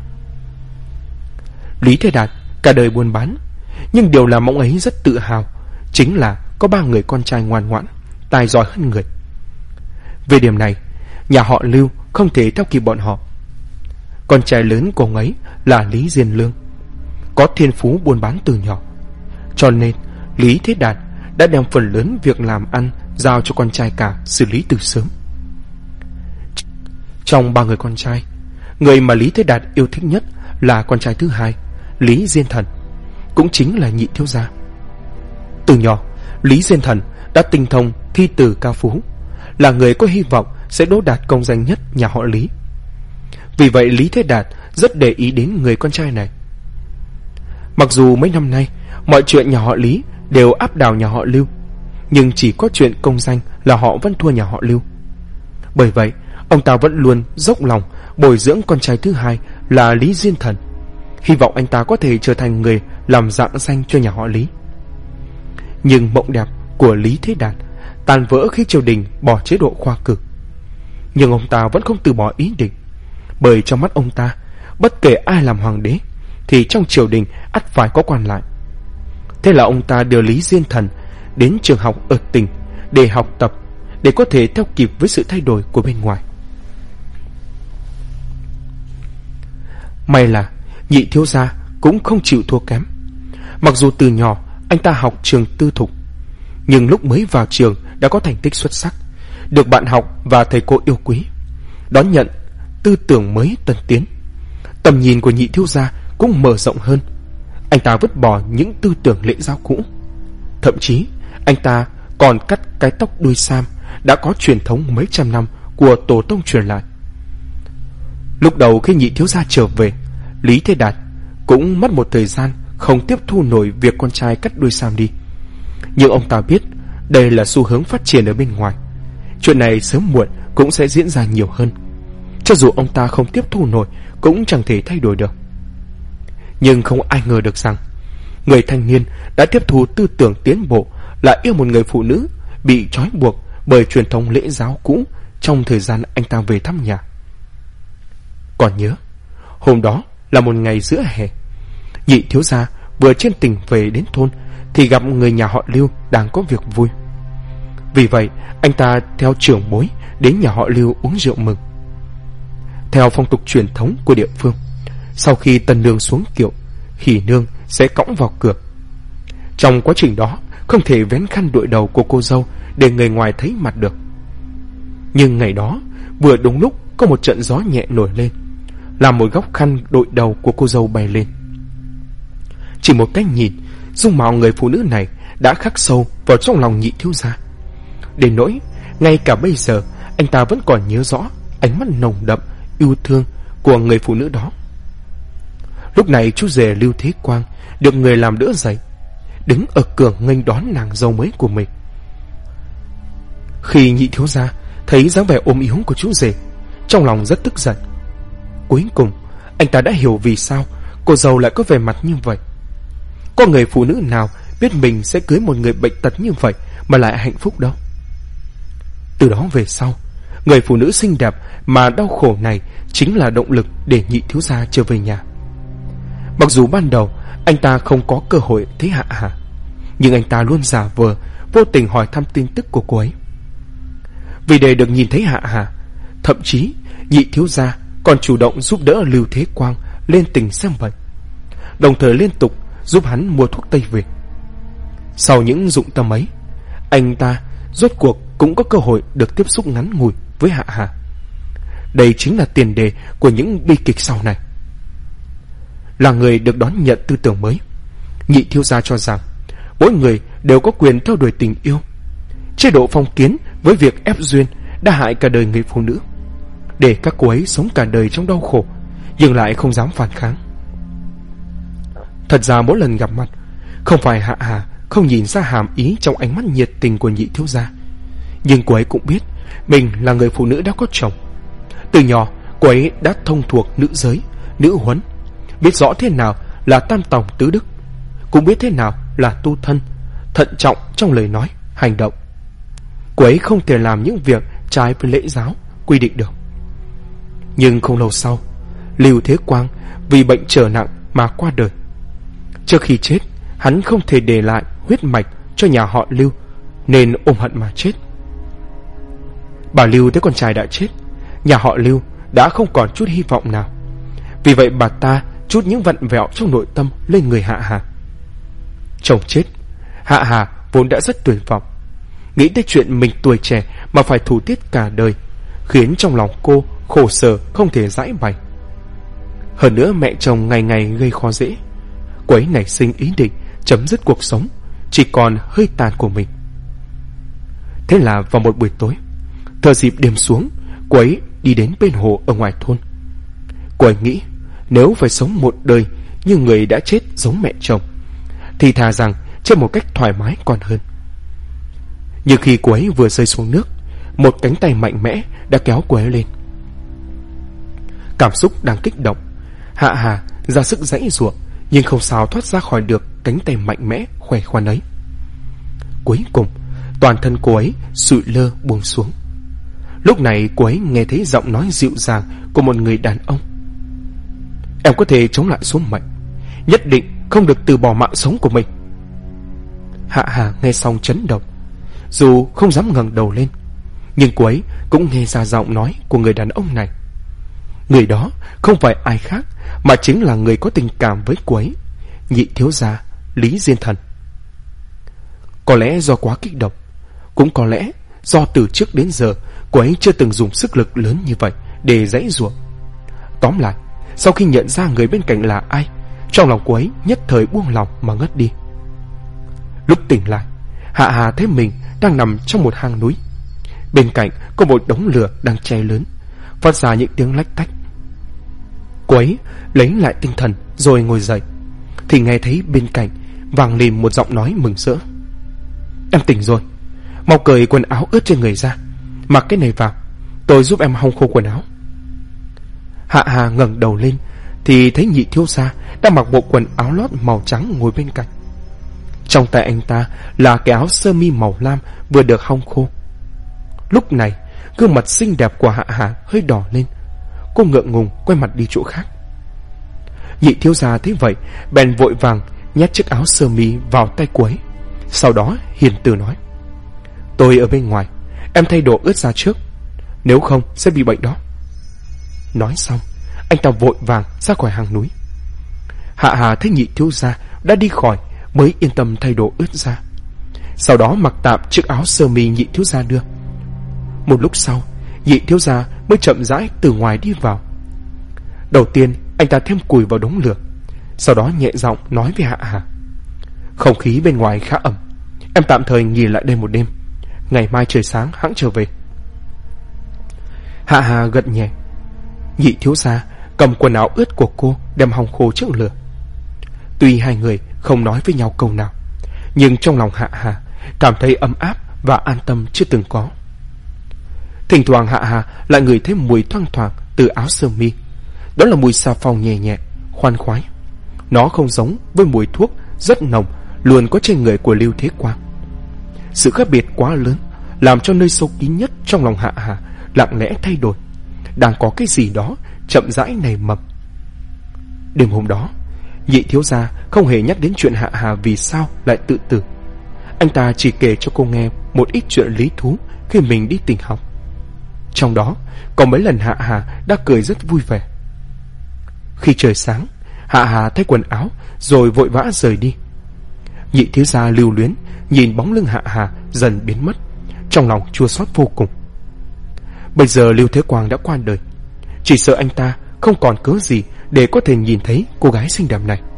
Lý Thế Đạt cả đời buôn bán, nhưng điều làm ông ấy rất tự hào chính là có 3 người con trai ngoan ngoãn, tài giỏi hơn người. Về điểm này, nhà họ Lưu không thể theo kịp bọn họ. Con trai lớn của ông ấy là Lý Diên Lương, có thiên phú buôn bán từ nhỏ, cho nên Lý Thế Đạt đã đem phần lớn việc làm ăn giao cho con trai cả xử lý từ sớm. Trong 3 người con trai, người mà Lý Thế Đạt yêu thích nhất là con trai thứ 2, Lý Diên Thần, cũng chính là nhị thiếu gia. Từ nhỏ, Lý Diên Thần đã tinh thông thi từ ca phú, là người có hy vọng sẽ đỗ đạt công danh nhất nhà họ Lý. Vì vậy Lý Thế Đạt rất để ý đến người con trai này. Mặc dù mấy năm nay mọi chuyện nhà họ Lý đều áp đảo nhà họ Lưu, nhưng chỉ có chuyện công danh là họ vẫn thua nhà họ Lưu. Bởi vậy ông ta vẫn luôn dốc lòng bồi dưỡng con trai thứ 2 là Lý Diên Thần, hy vọng anh ta có thể trở thành người làm rạng danh cho nhà họ Lý. Nhưng mộng đẹp của Lý Thế Đạt tan vỡ khi triều đình bỏ chế độ khoa cử. Nhưng ông ta vẫn không từ bỏ ý định, bởi trong mắt ông ta, bất kể ai làm hoàng đế thì trong triều đình ắt phải có quan lại. Thế là ông ta đưa Lý Diên Thần đến trường học ở tỉnh để học tập, để có thể theo kịp với sự thay đổi của bên ngoài. May là nhị thiếu gia cũng không chịu thua kém. Mặc dù từ nhỏ anh ta học trường tư thục, nhưng lúc mới vào trường đã có thành tích xuất sắc, được bạn học và thầy cô yêu quý, đón nhận tư tưởng mới tân tiến. Tầm nhìn của nhị thiếu gia cũng mở rộng hơn. Anh ta vứt bỏ những tư tưởng lễ giáo cũ. Thậm chí anh ta còn cắt cái tóc đuôi sam đã có truyền thống mấy trăm năm của tổ tông truyền lại. Lúc đầu khi nhị thiếu gia trở về, Lý Thế Đạt cũng mất một thời gian không tiếp thu nổi việc con trai cắt đuôi sam đi. Nhưng ông ta biết đây là xu hướng phát triển ở bên ngoài. Chuyện này sớm muộn cũng sẽ diễn ra nhiều hơn. Cho dù ông ta không tiếp thu nổi cũng chẳng thể thay đổi được. Nhưng không ai ngờ được rằng người thanh niên đã tiếp thu tư tưởng tiến bộ lại yêu một người phụ nữ bị trói buộc bởi truyền thống lễ giáo cũ trong thời gian anh ta về thăm nhà. Còn nhớ, hôm đó là một ngày giữa hè. Nhị thiếu gia vừa trên tỉnh về đến thôn thì gặp người nhà họ Lưu đang có việc vui. Vì vậy anh ta theo trưởng bối đến nhà họ Lưu uống rượu mừng. Theo phong tục truyền thống của địa phương, sau khi tân nương xuống kiệu, hỉ nương sẽ cõng vào cửa. Trong quá trình đó không thể vén khăn đội đầu của cô dâu để người ngoài thấy mặt được. Nhưng ngày đó vừa đúng lúc có một trận gió nhẹ nổi lên, làm một góc khăn đội đầu của cô dâu bay lên. Chỉ một cái nhìn, dung mạo người phụ nữ này đã khắc sâu vào trong lòng nhị thiếu gia. Đến nỗi ngay cả bây giờ anh ta vẫn còn nhớ rõ ánh mắt nồng đậm yêu thương của người phụ nữ đó. Lúc này chú rể Lưu Thế Quang được người làm đỡ dậy, đứng ở cửa nghênh đón nàng dâu mới của mình. Khi nhị thiếu gia thấy dáng vẻ ốm yếu của chú rể, trong lòng rất tức giận. Cuối cùng anh ta đã hiểu vì sao cô dâu lại có vẻ mặt như vậy. Có người phụ nữ nào biết mình sẽ cưới một người bệnh tật như vậy mà lại hạnh phúc đâu. Từ đó về sau, người phụ nữ xinh đẹp mà đau khổ này chính là động lực để nhị thiếu gia trở về nhà. Mặc dù ban đầu anh ta không có cơ hội thấy Hạ Hà, nhưng anh ta luôn giả vờ vô tình hỏi thăm tin tức của cô ấy. Vì để được nhìn thấy Hạ Hà, thậm chí nhị thiếu gia còn chủ động giúp đỡ Lưu Thế Quang lên tỉnh xem bệnh, đồng thời liên tục giúp hắn mua thuốc Tây về. Sau những dụng tâm ấy, anh ta rốt cuộc cũng có cơ hội được tiếp xúc ngắn ngủi với Hạ Hà. Đây chính là tiền đề của những bi kịch sau này. Là người được đón nhận tư tưởng mới, nhị thiếu gia cho rằng mỗi người đều có quyền theo đuổi tình yêu. Chế độ phong kiến với việc ép duyên đã hại cả đời người phụ nữ, để các cô ấy sống cả đời trong đau khổ nhưng lại không dám phản kháng. Thật ra mỗi lần gặp mặt, không phải Hạ Hà không nhìn ra hàm ý trong ánh mắt nhiệt tình của nhị thiếu gia, nhưng cô ấy cũng biết mình là người phụ nữ đã có chồng. Từ nhỏ cô ấy đã thông thuộc nữ giới, nữ huấn, biết rõ thế nào là tam tòng tứ đức, cũng biết thế nào là tu thân, thận trọng trong lời nói, hành động. Cô ấy không thể làm những việc trái với lễ giáo quy định được. Nhưng không lâu sau, Lưu Thế Quang vì bệnh trở nặng mà qua đời. Trước khi chết, hắn không thể để lại huyết mạch cho nhà họ Lưu, nên ôm hận mà chết. Bà Lưu thấy con trai đã chết, nhà họ Lưu đã không còn chút hy vọng nào. Vì vậy bà ta trút những vặn vẹo trong nội tâm lên người Hạ Hà. Chồng chết, Hạ Hà vốn đã rất tuyệt vọng. Nghĩ tới chuyện mình tuổi trẻ mà phải thủ tiết cả đời, khiến trong lòng cô khổ sở không thể giải bày. Hơn nữa mẹ chồng ngày ngày gây khó dễ, cô ấy nảy sinh ý định chấm dứt cuộc sống chỉ còn hơi tàn của mình. Thế là vào một buổi tối, thừa dịp đêm xuống, cô ấy đi đến bên hồ ở ngoài thôn. Cô ấy nghĩ nếu phải sống một đời như người đã chết giống mẹ chồng thì thà rằng chết một cách thoải mái còn hơn. Nhưng khi cô ấy vừa rơi xuống nước, một cánh tay mạnh mẽ đã kéo cô ấy lên. Cảm xúc đang kích động, Hạ Hà ra sức giãy giụa nhưng không sao thoát ra khỏi được cánh tay mạnh mẽ khỏe khoắn ấy. Cuối cùng toàn thân cô ấy sụi lơ buông xuống. Lúc này cô ấy nghe thấy giọng nói dịu dàng của một người đàn ông. Em có thể chống lại số mệnh, nhất định không được từ bỏ mạng sống của mình. Hạ Hà nghe xong chấn động, dù không dám ngẩng đầu lên, nhưng cô ấy cũng nghe ra giọng nói của người đàn ông này. Người đó không phải ai khác mà chính là người có tình cảm với cô ấy, nhị thiếu gia Lý Diên Thần. Có lẽ do quá kích động, cũng có lẽ do từ trước đến giờ cô ấy chưa từng dùng sức lực lớn như vậy để giãy giụa. Tóm lại, sau khi nhận ra người bên cạnh là ai, trong lòng cô ấy nhất thời buông lòng mà ngất đi. Lúc tỉnh lại, Hạ Hà thấy mình đang nằm trong một hang núi. Bên cạnh có một đống lửa đang cháy lớn, phát ra những tiếng lách tách. Cô ấy lấy lại tinh thần rồi ngồi dậy, thì nghe thấy bên cạnh vang lên một giọng nói mừng rỡ. Em tỉnh rồi, mau cởi quần áo ướt trên người ra, mặc cái này vào, tôi giúp em hong khô quần áo. Hạ Hà ngẩng đầu lên thì thấy Nhị thiếu gia đang mặc bộ quần áo lót màu trắng ngồi bên cạnh. Trong tay anh ta là cái áo sơ mi màu lam vừa được hong khô. Lúc này, gương mặt xinh đẹp của Hạ Hà hơi đỏ lên. Cô ngượng ngùng quay mặt đi chỗ khác. Nhị thiếu gia thấy vậy bèn vội vàng nhét chiếc áo sơ mi vào tay cô ấy. Sau đó hiền từ nói: Tôi ở bên ngoài, em thay đồ ướt ra trước, nếu không sẽ bị bệnh đó. Nói xong, anh ta vội vàng ra khỏi hang núi. Hạ Hà thấy Nhị thiếu gia đã đi khỏi mới yên tâm thay đồ ướt ra. Sau đó mặc tạm chiếc áo sơ mi Nhị thiếu gia đưa. Một lúc sau, Nhị thiếu gia mới chậm rãi từ ngoài đi vào. Đầu tiên anh ta thêm củi vào đống lửa, sau đó nhẹ giọng nói với Hạ Hà: Không khí bên ngoài khá ẩm, em tạm thời nghỉ lại đây một đêm, ngày mai trời sáng hẵng trở về. Hạ Hà gật nhẹ. Nhị thiếu gia cầm quần áo ướt của cô đem hong khô trước lửa. Tuy hai người không nói với nhau câu nào, nhưng trong lòng Hạ Hà cảm thấy ấm áp và an tâm chưa từng có. Thỉnh thoảng Hạ Hà lại ngửi thấy mùi thoang thoảng từ áo sơ mi. Đó là mùi xà phòng nhẹ nhẹ, khoan khoái. Nó không giống với mùi thuốc rất nồng luôn có trên người của Lưu Thế Quang. Sự khác biệt quá lớn làm cho nơi sâu kín nhất trong lòng Hạ Hà lặng lẽ thay đổi. Đang có cái gì đó chậm rãi nảy mầm. Đêm hôm đó, Nhị thiếu gia không hề nhắc đến chuyện Hạ Hà vì sao lại tự tử. Anh ta chỉ kể cho cô nghe một ít chuyện lý thú khi mình đi tỉnh học. Trong đó có mấy lần Hạ Hà đã cười rất vui vẻ. Khi trời sáng, Hạ Hà thay quần áo rồi vội vã rời đi. Nhị thiếu gia lưu luyến nhìn bóng lưng Hạ Hà dần biến mất, trong lòng chua xót vô cùng. Bây giờ Lưu Thế Quang đã qua đời, chỉ sợ anh ta không còn cớ gì để có thể nhìn thấy cô gái xinh đẹp này.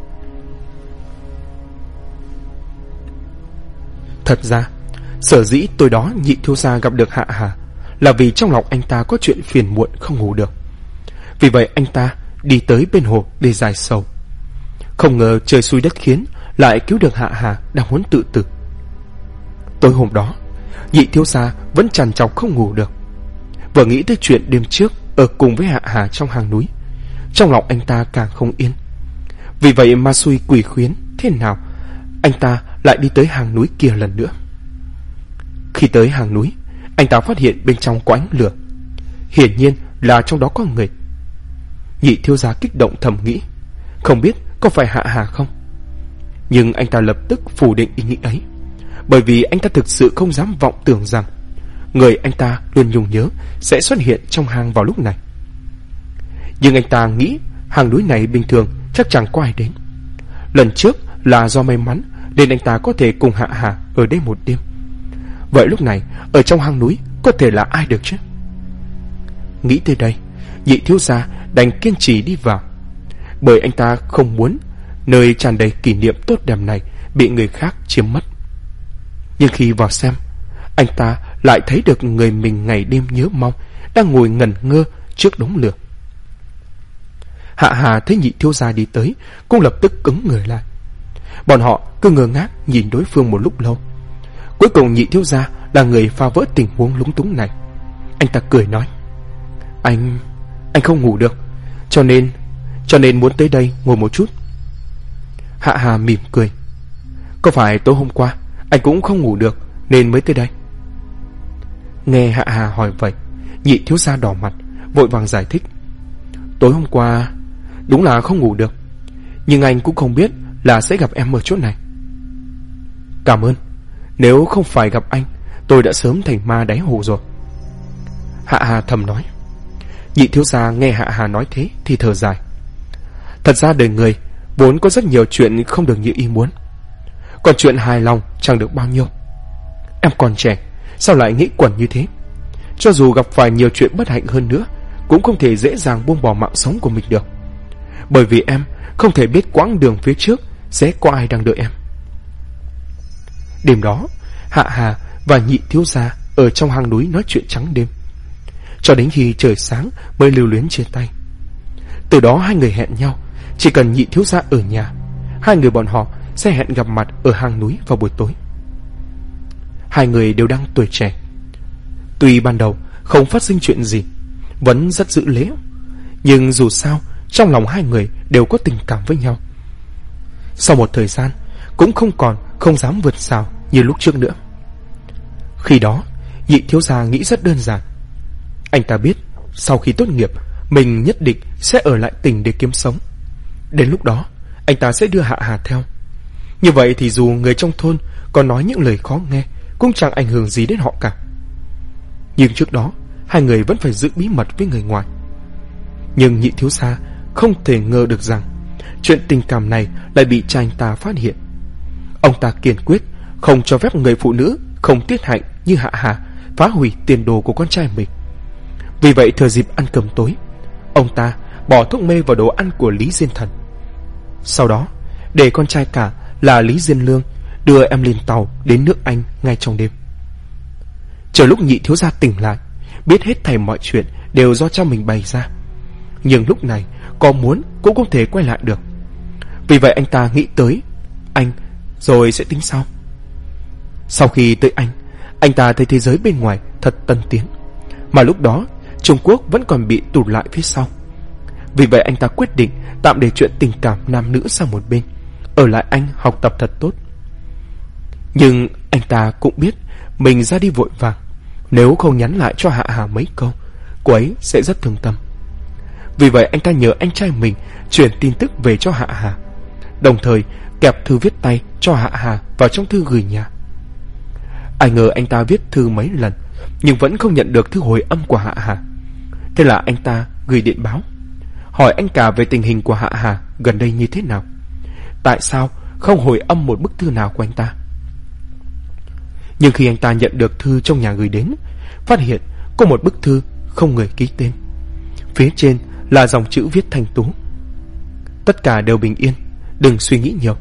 Thật ra, sở dĩ tối đó Nhị thiếu gia gặp được Hạ Hà là vì trong lòng anh ta có chuyện phiền muộn không ngủ được. Vì vậy anh ta đi tới bên hồ để giải sầu. Không ngờ trời xui đất khiến lại cứu được Hạ Hà đang muốn tự tử. Tối hôm đó, Nhị thiếu gia vẫn trằn trọc không ngủ được. Vừa nghĩ tới chuyện đêm trước ở cùng với Hạ Hà trong hang núi, trong lòng anh ta càng không yên. Vì vậy mà xui quỷ khuyến thế nào, anh ta lại đi tới hang núi kia lần nữa. Khi tới hang núi, anh ta phát hiện bên trong có ánh lửa. Hiển nhiên là trong đó có người. Nhị thiếu gia kích động thầm nghĩ, không biết có phải Hạ Hà không. Nhưng anh ta lập tức phủ định ý nghĩ ấy, bởi vì anh ta thực sự không dám vọng tưởng rằng người anh ta luôn nhung nhớ sẽ xuất hiện trong hang vào lúc này. Nhưng anh ta nghĩ hang núi này bình thường chắc chẳng có ai đến. Lần trước là do may mắn nên anh ta có thể cùng Hạ Hà ở đây một đêm. Vậy lúc này ở trong hang núi có thể là ai được chứ? Nghĩ tới đây, Nhị thiếu gia đành kiên trì đi vào, bởi anh ta không muốn nơi tràn đầy kỷ niệm tốt đẹp này bị người khác chiếm mất. Nhưng khi vào xem, anh ta lại thấy được người mình ngày đêm nhớ mong đang ngồi ngẩn ngơ trước đống lửa. Hạ Hà thấy Nhị thiếu gia đi tới cũng lập tức cứng người lại. Bọn họ cứ ngơ ngác nhìn đối phương một lúc lâu. Cuối cùng Nhị thiếu gia là người phá vỡ tình huống lúng túng này. Anh ta cười nói: Anh không ngủ được, cho nên muốn tới đây ngồi một chút. Hạ Hà mỉm cười: Có phải tối hôm qua anh cũng không ngủ được nên mới tới đây? Nghe Hạ Hà hỏi vậy, Nhị thiếu gia đỏ mặt, vội vàng giải thích: Tối hôm qua đúng là không ngủ được, nhưng anh cũng không biết là sẽ gặp em ở chỗ này. Cảm ơn, nếu không phải gặp anh, tôi đã sớm thành ma đáy hồ rồi. Hạ Hà thầm nói. Nhị thiếu gia nghe Hạ Hà nói thế thì thở dài. Thật ra đời người vốn có rất nhiều chuyện không được như ý muốn, còn chuyện hài lòng chẳng được bao nhiêu. Em còn trẻ, sao lại nghĩ quẩn như thế? Cho dù gặp phải nhiều chuyện bất hạnh hơn nữa cũng không thể dễ dàng buông bỏ mạng sống của mình được. Bởi vì em không thể biết quãng đường phía trước sẽ có ai đang đợi em. Đêm đó, Hạ Hà và Nhị thiếu gia ở trong hang núi nói chuyện trắng đêm, cho đến khi trời sáng mới lưu luyến chia tay. Từ đó hai người hẹn nhau, chỉ cần Nhị thiếu gia ở nhà, hai người bọn họ sẽ hẹn gặp mặt ở hang núi vào buổi tối. Hai người đều đang tuổi trẻ. Tuy ban đầu không phát sinh chuyện gì, vẫn rất giữ lễ, nhưng dù sao trong lòng hai người đều có tình cảm với nhau. Sau một thời gian cũng không dám vượt rào như lúc trước nữa. Khi đó Nhị thiếu gia nghĩ rất đơn giản. Anh ta biết sau khi tốt nghiệp mình nhất định sẽ ở lại tỉnh để kiếm sống. Đến lúc đó anh ta sẽ đưa Hạ Hà theo. Như vậy thì dù người trong thôn có nói những lời khó nghe cũng chẳng ảnh hưởng gì đến họ cả. Nhưng trước đó hai người vẫn phải giữ bí mật với người ngoài. Nhưng Nhị thiếu gia không thể ngờ được rằng chuyện tình cảm này lại bị cha anh ta phát hiện. Ông ta kiên quyết không cho phép người phụ nữ không tiết hạnh như Hạ Hà phá hủy tiền đồ của con trai mình. Vì vậy thừa dịp ăn cơm tối, ông ta bỏ thuốc mê vào đồ ăn của Lý Diên Thần. Sau đó để con trai cả là Lý Diên Lương đưa em lên tàu đến nước Anh ngay trong đêm. Chờ lúc Nhị thiếu gia tỉnh lại, biết hết thảy mọi chuyện đều do cha mình bày ra, nhưng lúc này có muốn cũng không thể quay lại được. Vì vậy anh ta nghĩ tới Anh rồi sẽ tính sau. Sau khi tới anh ta thấy thế giới bên ngoài thật tân tiến, mà lúc đó Trung Quốc vẫn còn bị tụt lại phía sau. Vì vậy anh ta quyết định tạm để chuyện tình cảm nam nữ sang một bên, ở lại Anh học tập thật tốt. Nhưng anh ta cũng biết mình ra đi vội vàng, nếu không nhắn lại cho Hạ Hà mấy câu, cô ấy sẽ rất thương tâm. Vì vậy anh ta nhờ anh trai mình truyền tin tức về cho Hạ Hà, đồng thời kẹp thư viết tay cho Hạ Hà vào trong thư gửi nhà. Ai ngờ anh ta viết thư mấy lần nhưng vẫn không nhận được thư hồi âm của Hạ Hà. Thế là anh ta gửi điện báo, hỏi anh cả về tình hình của Hạ Hà gần đây như thế nào, tại sao không hồi âm một bức thư nào của anh ta. Nhưng khi anh ta nhận được thư trong nhà gửi đến, phát hiện có một bức thư không người ký tên, phía trên là dòng chữ viết thanh tú: tất cả đều bình yên, đừng suy nghĩ nhiều.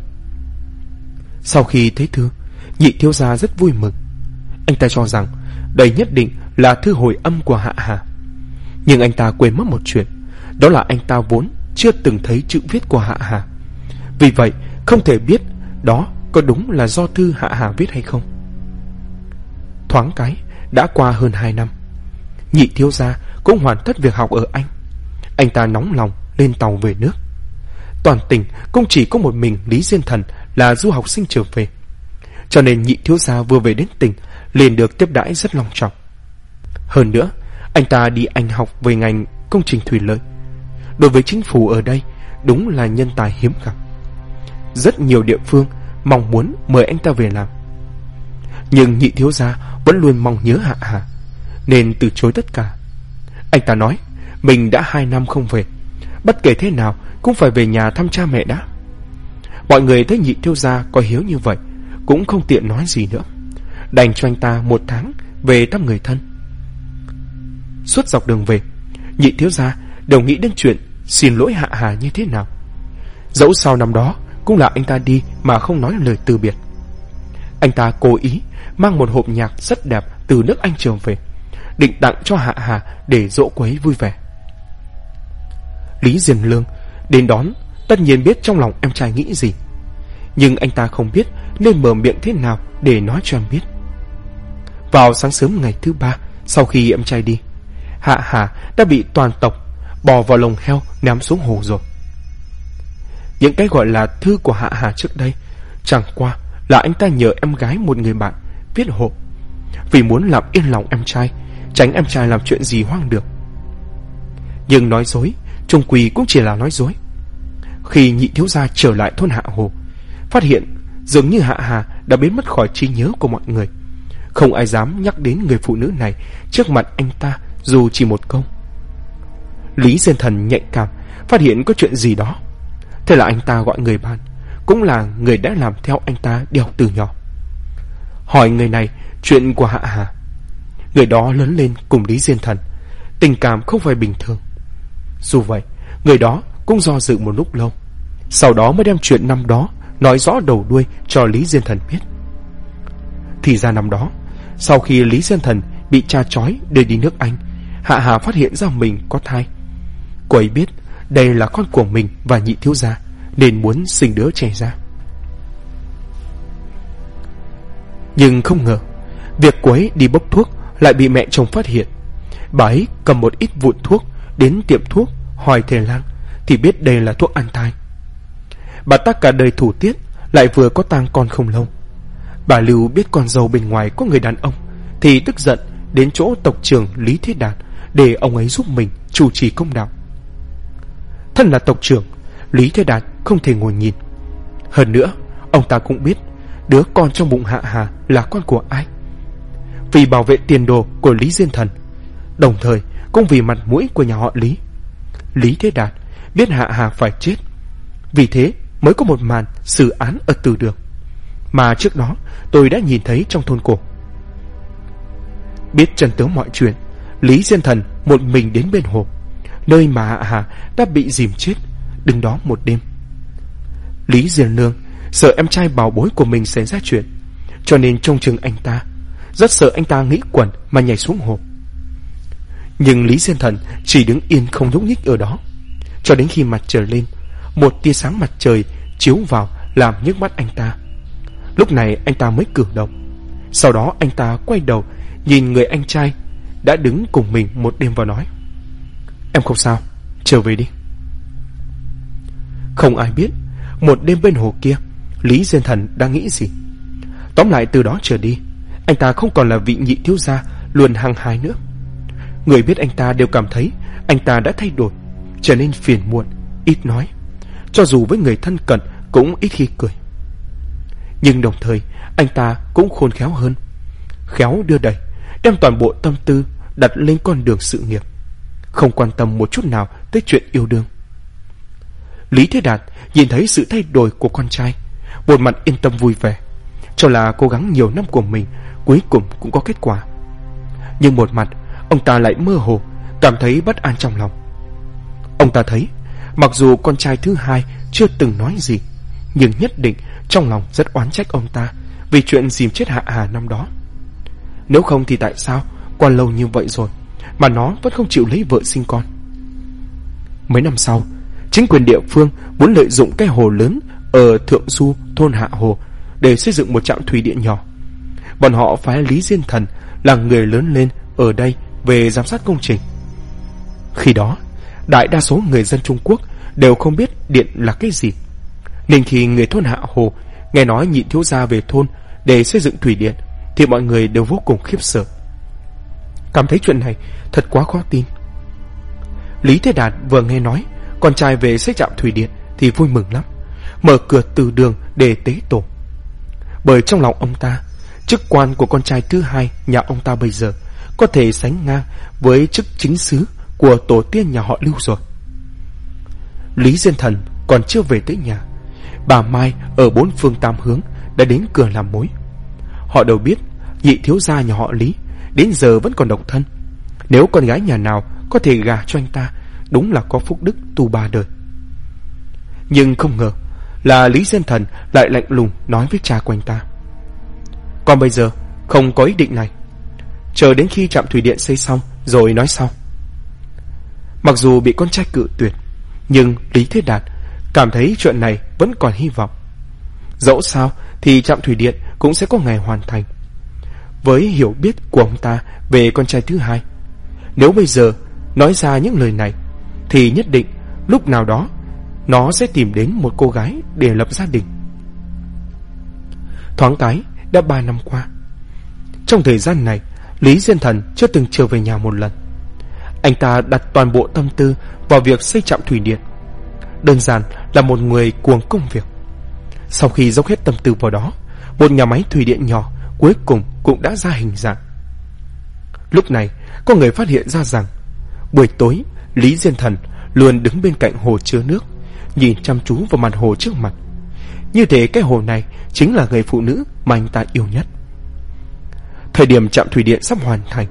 Sau khi thấy thư, Nhị thiếu gia rất vui mừng. Anh ta cho rằng đây nhất định là thư hồi âm của Hạ Hà. Nhưng anh ta quên mất một chuyện, đó là anh ta vốn chưa từng thấy chữ viết của Hạ Hà. Vì vậy không thể biết đó có đúng là do thư Hạ Hà viết hay không. Thoáng cái đã qua hơn 2 năm, Nhị thiếu gia cũng hoàn tất việc học ở Anh. Anh ta nóng lòng lên tàu về nước. Toàn tỉnh cũng chỉ có một mình Lý Diên Thần là du học sinh trở về, cho nên Nhị thiếu gia vừa về đến tỉnh liền được tiếp đãi rất long trọng. Hơn nữa, anh ta đi Anh học về ngành công trình thủy lợi. Đối với chính phủ ở đây, đúng là nhân tài hiếm gặp. Rất nhiều địa phương mong muốn mời anh ta về làm. Nhưng Nhị thiếu gia vẫn luôn mong nhớ Hạ Hà, nên từ chối tất cả. Anh ta nói mình đã 2 năm không về, bất kể thế nào cũng phải về nhà thăm cha mẹ đã. Mọi người thấy Nhị thiếu gia có hiếu như vậy cũng không tiện nói gì nữa, đành cho anh ta 1 tháng về thăm người thân. Suốt dọc đường về, Nhị thiếu gia đều nghĩ đến chuyện xin lỗi Hạ Hà như thế nào. Dẫu sau năm đó cũng là anh ta đi mà không nói lời từ biệt. Anh ta cố ý mang một hộp nhạc rất đẹp từ nước Anh trở về, định tặng cho Hạ Hà để dỗ cô ấy vui vẻ. Lý Diên Lương đến đón tất nhiên biết trong lòng em trai nghĩ gì, nhưng anh ta không biết nên mở miệng thế nào để nói cho em biết. Vào sáng sớm ngày thứ 3 sau khi em trai đi, Hạ Hà đã bị toàn tộc bò vào lồng heo ném xuống hồ rồi. Những cái gọi là thư của Hạ Hà trước đây chẳng qua là anh ta nhờ em gái một người bạn viết hộ, vì muốn làm yên lòng em trai, tránh em trai làm chuyện gì hoang đường. Nhưng nói dối chung quy cũng chỉ là nói dối. Khi Nhị thiếu gia trở lại thôn Hạ Hồ, phát hiện dường như Hạ Hà đã biến mất khỏi trí nhớ của mọi người. Không ai dám nhắc đến người phụ nữ này trước mặt anh ta dù chỉ một câu. Lý Diên Thần nhạy cảm phát hiện có chuyện gì đó. Thế là anh ta gọi người bạn, cũng là người đã làm theo anh ta đi học từ nhỏ, hỏi người này chuyện của Hạ Hà. Người đó lớn lên cùng Lý Diên Thần, tình cảm không phải bình thường. Dù vậy, người đó cũng do dự một lúc lâu, sau đó mới đem chuyện năm đó nói rõ đầu đuôi cho Lý Diên Thần biết. Thì ra năm đó, sau khi Lý Diên Thần bị cha trói đưa đi nước Anh, Hạ Hà phát hiện ra mình có thai. Cô ấy biết đây là con của mình và nhị thiếu gia, nên muốn sinh đứa trẻ ra. Nhưng không ngờ, việc cô ấy đi bốc thuốc lại bị mẹ chồng phát hiện. Bà ấy cầm một ít vụn thuốc đến tiệm thuốc hỏi thầy lang thì biết đây là thuốc an thai. Bà ta cả đời thủ tiết, lại vừa có tang con không lâu. Bà Lưu biết con dâu bên ngoài có người đàn ông thì tức giận đến chỗ tộc trưởng Lý Thế Đạt để ông ấy giúp mình chủ trì công đạo. Thân là tộc trưởng, Lý Thế Đạt không thể ngồi nhìn. Hơn nữa, ông ta cũng biết đứa con trong bụng Hạ Hà là con của ai. Vì bảo vệ tiền đồ của Lý Diên Thần, đồng thời cũng vì mặt mũi của nhà họ Lý, Lý Thế Đạt biết Hạ Hà phải chết. Vì thế mới có một màn xử án ở từ đường mà trước đó tôi đã nhìn thấy trong thôn cổ. Biết chân tướng mọi chuyện, Lý Diên Thần một mình đến bên hồ, nơi mà Hạ Hà đã bị dìm chết, đứng đó một đêm. Lý Diên Nương sợ em trai bảo bối của mình xảy ra chuyện, cho nên trông chừng anh ta, rất sợ anh ta nghĩ quẩn mà nhảy xuống hồ. Nhưng Lý Diên Thần chỉ đứng yên không nhúc nhích ở đó, cho đến khi mặt trời lên, một tia sáng mặt trời chiếu vào làm nhức mắt anh ta. Lúc này anh ta mới cử động. Sau đó anh ta quay đầu nhìn người anh trai đã đứng cùng mình một đêm và nói: "Em không sao, trở về đi." Không ai biết một đêm bên hồ kia Lý Diên Thần đang nghĩ gì. Tóm lại từ đó trở đi, anh ta không còn là vị nhị thiếu gia luôn hăng hái nữa. Người biết anh ta đều cảm thấy anh ta đã thay đổi, trở nên phiền muộn, ít nói, cho dù với người thân cận cũng ít khi cười. Nhưng đồng thời anh ta cũng khôn khéo hơn, khéo đưa đẩy, đem toàn bộ tâm tư đặt lên con đường sự nghiệp, không quan tâm một chút nào tới chuyện yêu đương. Lý Thế Đạt nhìn thấy sự thay đổi của con trai, một mặt yên tâm vui vẻ, cho là cố gắng nhiều năm của mình cuối cùng cũng có kết quả. Nhưng một mặt ông ta lại mơ hồ cảm thấy bất an trong lòng. Ông ta thấy mặc dù con trai thứ hai chưa từng nói gì, nhưng nhất định trong lòng rất oán trách ông ta vì chuyện dìm chết Hạ Hà năm đó. Nếu không thì tại sao qua lâu như vậy rồi mà nó vẫn không chịu lấy vợ sinh con. Mấy năm sau, chính quyền địa phương muốn lợi dụng cái hồ lớn ở Thượng Du thôn Hạ Hồ để xây dựng một trạm thủy điện nhỏ. Bọn họ phái Lý Diên Thần là người lớn lên ở đây về giám sát công trình. Khi đó, đại đa số người dân Trung Quốc đều không biết điện là cái gì, nên khi người thôn Hạ Hồ nghe nói nhị thiếu gia về thôn để xây dựng thủy điện thì mọi người đều vô cùng khiếp sợ, cảm thấy chuyện này thật quá khó tin. Lý Thế Đạt vừa nghe nói con trai về xây trạm thủy điện thì vui mừng lắm, mở cửa từ đường để tế tổ. Bởi trong lòng ông ta, chức quan của con trai thứ hai nhà ông ta bây giờ có thể sánh ngang với chức chính xứ của tổ tiên nhà họ Lưu rồi. Lý Diên Thần còn chưa về tới nhà, bà Mai ở bốn phương tám hướng đã đến cửa làm mối. Họ đều biết nhị thiếu gia nhà họ Lý đến giờ vẫn còn độc thân, nếu con gái nhà nào có thể gả cho anh ta, đúng là có phúc đức tu 3 đời. Nhưng không ngờ là Lý Diên Thần lại lạnh lùng nói với cha của anh ta: "Con bây giờ không có ý định này, chờ đến khi trạm thủy điện xây xong rồi nói sau." Mặc dù bị con trai cự tuyệt, nhưng Lý Thế Đạt cảm thấy chuyện này vẫn còn hy vọng. Dẫu sao thì trạm thủy điện cũng sẽ có ngày hoàn thành. Với hiểu biết của ông ta về con trai thứ hai, nếu bây giờ nói ra những lời này thì nhất định lúc nào đó nó sẽ tìm đến một cô gái để lập gia đình. Thoáng cái đã 3 năm qua. Trong thời gian này, Lý Diên Thần chưa từng trở về nhà một lần. Anh ta đặt toàn bộ tâm tư vào việc xây trạm thủy điện, đơn giản là một người cuồng công việc. Sau khi dốc hết tâm tư vào đó, một nhà máy thủy điện nhỏ cuối cùng cũng đã ra hình dạng. Lúc này có người phát hiện ra rằng buổi tối Lý Diên Thần luôn đứng bên cạnh hồ chứa nước, nhìn chăm chú vào mặt hồ trước mặt, như thể cái hồ này chính là người phụ nữ mà anh ta yêu nhất. Thời điểm trạm thủy điện sắp hoàn thành,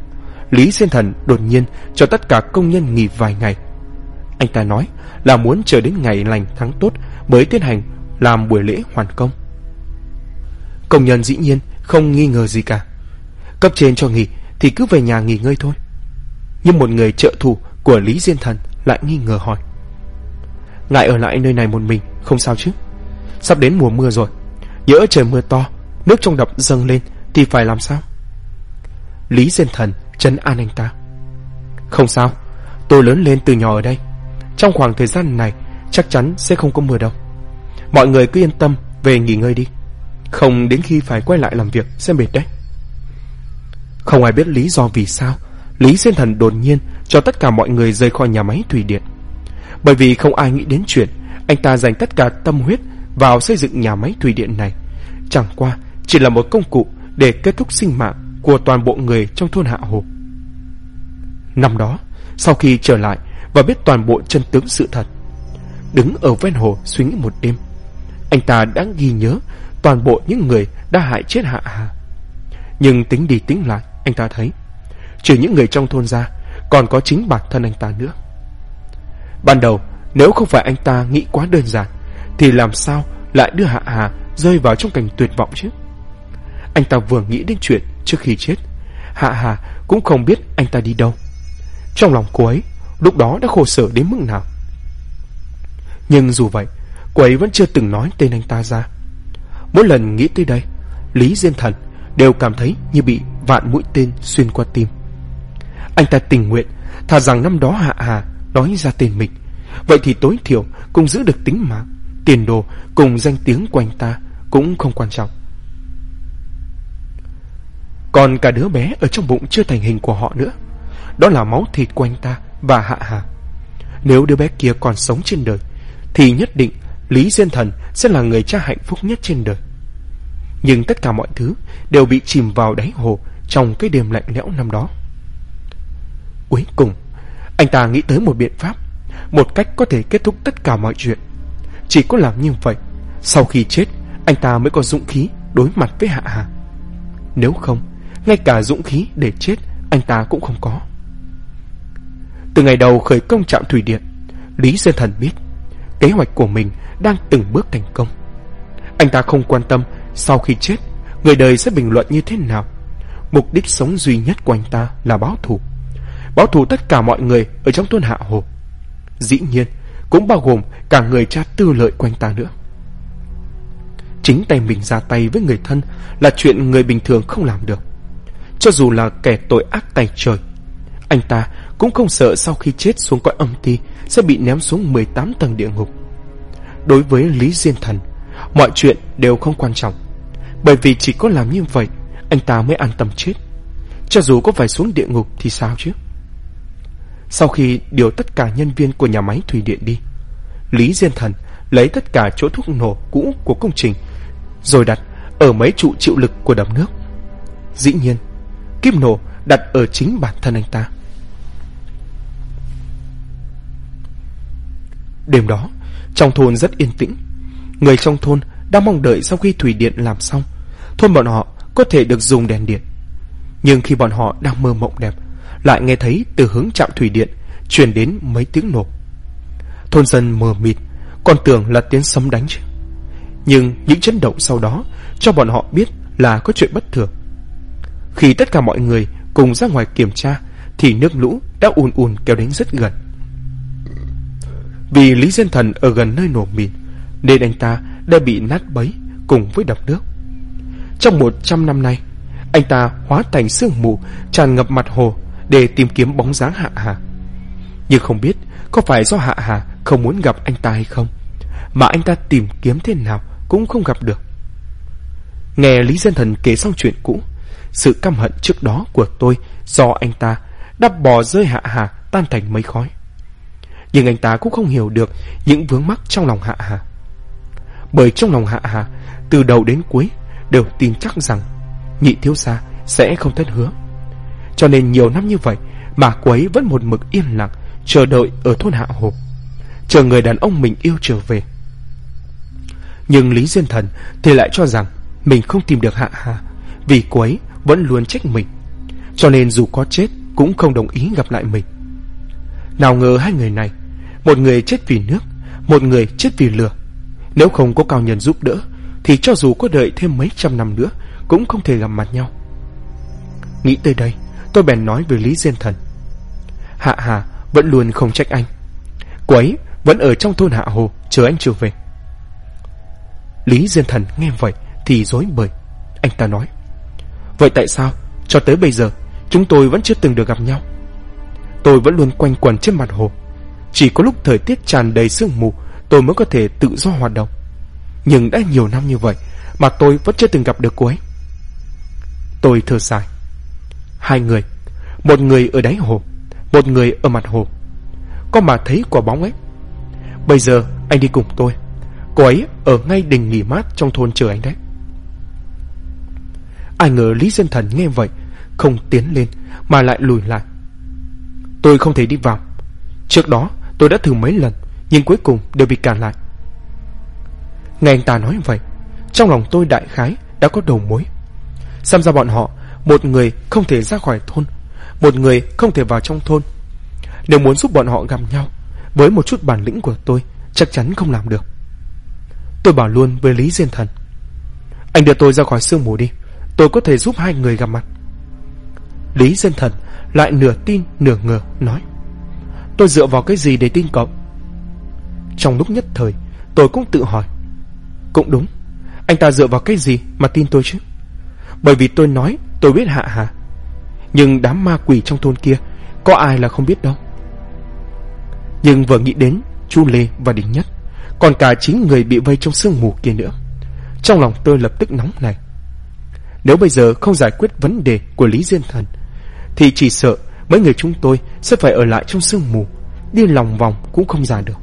Lý Diên Thần đột nhiên cho tất cả công nhân nghỉ vài ngày. Anh ta nói là muốn chờ đến ngày lành tháng tốt mới tiến hành làm buổi lễ hoàn công. Công nhân dĩ nhiên không nghi ngờ gì cả. Cấp trên cho nghỉ thì cứ về nhà nghỉ ngơi thôi. Nhưng một người trợ thủ của Lý Diên Thần lại nghi ngờ hỏi: ngài ở lại nơi này một mình không sao chứ? Sắp đến mùa mưa rồi, nhỡ trời mưa to, nước trong đập dâng lên thì phải làm sao? Lý Diên Thần trấn an anh ta: không sao, tôi lớn lên từ nhỏ ở đây, trong khoảng thời gian này chắc chắn sẽ không có mưa đâu. Mọi người cứ yên tâm về nghỉ ngơi đi, không đến khi phải quay lại làm việc sẽ mệt đấy. Không ai biết lý do vì sao Lý Diên Thần đột nhiên cho tất cả mọi người rời khỏi nhà máy thủy điện. Bởi vì không ai nghĩ đến chuyện anh ta dành tất cả tâm huyết vào xây dựng nhà máy thủy điện này chẳng qua chỉ là một công cụ để kết thúc sinh mạng của toàn bộ người trong thôn Hạ Hồ. Năm đó, sau khi trở lại và biết toàn bộ chân tướng sự thật, đứng ở ven hồ suy nghĩ một đêm, anh ta đã ghi nhớ toàn bộ những người đã hại chết Hạ Hà. Nhưng tính đi tính lại, anh ta thấy trừ những người trong thôn ra còn có chính bản thân anh ta nữa. Ban đầu nếu không phải anh ta nghĩ quá đơn giản thì làm sao lại đưa Hạ Hà rơi vào trong cảnh tuyệt vọng chứ? Anh ta vừa nghĩ đến chuyện trước khi chết, Hạ Hà cũng không biết anh ta đi đâu. Trong lòng cô ấy lúc đó đã khổ sở đến mức nào. Nhưng dù vậy, cô ấy vẫn chưa từng nói tên anh ta ra. Mỗi lần nghĩ tới đây, Lý Diên Thần đều cảm thấy như bị vạn mũi tên xuyên qua tim. Anh ta tình nguyện thà rằng năm đó Hạ Hà nói ra tên mình, vậy thì tối thiểu cũng giữ được tính mạng, tiền đồ cùng danh tiếng của anh ta cũng không quan trọng. Còn cả đứa bé ở trong bụng chưa thành hình của họ nữa, đó là máu thịt của anh ta và Hạ Hà. Nếu đứa bé kia còn sống trên đời thì nhất định Lý Diên Thần sẽ là người cha hạnh phúc nhất trên đời. Nhưng tất cả mọi thứ đều bị chìm vào đáy hồ trong cái đêm lạnh lẽo năm đó. Cuối cùng, anh ta nghĩ tới một biện pháp, một cách có thể kết thúc tất cả mọi chuyện. Chỉ có làm như vậy, sau khi chết, anh ta mới có dũng khí đối mặt với Hạ Hà. Nếu không, ngay cả dũng khí để chết anh ta cũng không có. Từ ngày đầu khởi công trạm thủy điện, Lý Diên Thần biết kế hoạch của mình đang từng bước thành công. Anh ta không quan tâm sau khi chết người đời sẽ bình luận như thế nào. Mục đích sống duy nhất của anh ta là báo thù. Báo thù tất cả mọi người ở trong thôn Hạ Hồ, dĩ nhiên cũng bao gồm cả người cha tư lợi của anh ta nữa. Chính tay mình ra tay với người thân là chuyện người bình thường không làm được. Cho dù là kẻ tội ác tày trời, anh ta cũng không sợ sau khi chết xuống cõi âm ti sẽ bị ném xuống 18 tầng địa ngục. Đối với Lý Diên Thần, mọi chuyện đều không quan trọng, bởi vì chỉ có làm như vậy anh ta mới an tâm chết. Cho dù có phải xuống địa ngục thì sao chứ? Sau khi điều tất cả nhân viên của nhà máy thủy điện đi, Lý Diên Thần lấy tất cả chỗ thuốc nổ cũ của công trình rồi đặt ở mấy trụ chịu lực của đập nước. Dĩ nhiên, kíp nổ đặt ở chính bản thân anh ta. Đêm đó, trong thôn rất yên tĩnh. Người trong thôn đang mong đợi sau khi thủy điện làm xong, thôn bọn họ có thể được dùng đèn điện. Nhưng khi bọn họ đang mơ mộng đẹp, lại nghe thấy từ hướng trạm thủy điện truyền đến mấy tiếng nổ. Thôn dân mờ mịt, còn tưởng là tiếng sấm đánh chứ. Nhưng những chấn động sau đó cho bọn họ biết là có chuyện bất thường. Khi tất cả mọi người cùng ra ngoài kiểm tra thì nước lũ đã ùn ùn kéo đến rất gần. Vì Lý Diên Thần ở gần nơi nổ mìn nên anh ta đã bị nát bấy cùng với đập nước. Trong 100 năm nay, anh ta hóa thành sương mù tràn ngập mặt hồ để tìm kiếm bóng dáng Hạ Hà. Nhưng không biết có phải do Hạ Hà không muốn gặp anh ta hay không, mà anh ta tìm kiếm thế nào cũng không gặp được. Nghe Lý Diên Thần kể xong chuyện cũ, sự căm hận trước đó của tôi do anh ta đã bỏ rơi Hạ Hà tan thành mây khói. Nhưng anh ta cũng không hiểu được những vướng mắc trong lòng Hạ Hà. Bởi trong lòng Hạ Hà từ đầu đến cuối đều tin chắc rằng nhị thiếu gia sẽ không thất hứa. Cho nên nhiều năm như vậy mà cô ấy vẫn một mực yên lặng chờ đợi ở thôn Hạ Hồ, chờ người đàn ông mình yêu trở về. Nhưng Lý Diên Thần thì lại cho rằng mình không tìm được Hạ Hà vì cô ấy vẫn luôn trách mình, cho nên dù có chết cũng không đồng ý gặp lại mình. Nào ngờ hai người này, một người chết vì nước, một người chết vì lửa. Nếu không có cao nhân giúp đỡ thì cho dù có đợi thêm mấy trăm năm nữa cũng không thể gặp mặt nhau. Nghĩ tới đây, tôi bèn nói với Lý Diên Thần: Hạ Hà vẫn luôn không trách anh. Cô ấy vẫn ở trong thôn Hạ Hồ chờ anh trở về. Lý Diên Thần nghe vậy thì rối bời. Anh ta nói: Vậy tại sao cho tới bây giờ chúng tôi vẫn chưa từng được gặp nhau? Tôi vẫn luôn quanh quẩn trên mặt hồ. Chỉ có lúc thời tiết tràn đầy sương mù tôi mới có thể tự do hoạt động. Nhưng đã nhiều năm như vậy mà tôi vẫn chưa từng gặp được cô ấy. Tôi thở dài. Hai người, một người ở đáy hồ, một người ở mặt hồ, có mà thấy quả bóng ấy. Bây giờ anh đi cùng tôi. Cô ấy ở ngay đình nghỉ mát trong thôn chờ anh đấy. Ai ngờ Lý Diên Thần nghe vậy không tiến lên mà lại lùi lại. Tôi không thể đi vào. Trước đó tôi đã thử mấy lần nhưng cuối cùng đều bị cản lại. Nghe anh ta nói vậy, trong lòng tôi đại khái đã có đầu mối. Xem ra bọn họ, một người không thể ra khỏi thôn, một người không thể vào trong thôn. Nếu muốn giúp bọn họ gặp nhau, với một chút bản lĩnh của tôi chắc chắn không làm được. Tôi bảo luôn với Lý Diên Thần: Anh đưa tôi ra khỏi sương mù đi, tôi có thể giúp hai người gặp mặt. Lý Diên Thần lại nửa tin nửa ngờ nói: Tôi dựa vào cái gì để tin cậu? Trong lúc nhất thời tôi cũng tự hỏi: Cũng đúng, anh ta dựa vào cái gì mà tin tôi chứ? Bởi vì tôi nói tôi biết Hạ Hà, nhưng đám ma quỷ trong thôn kia có ai là không biết đâu. Nhưng vừa nghĩ đến Chu Lê và Đình Nhất, còn cả chính người bị vây trong sương mù kia nữa, trong lòng tôi lập tức nóng này. Nếu bây giờ không giải quyết vấn đề của Lý Diên Thần thì chỉ sợ mấy người chúng tôi sẽ phải ở lại trong sương mù, đi lòng vòng cũng không ra được.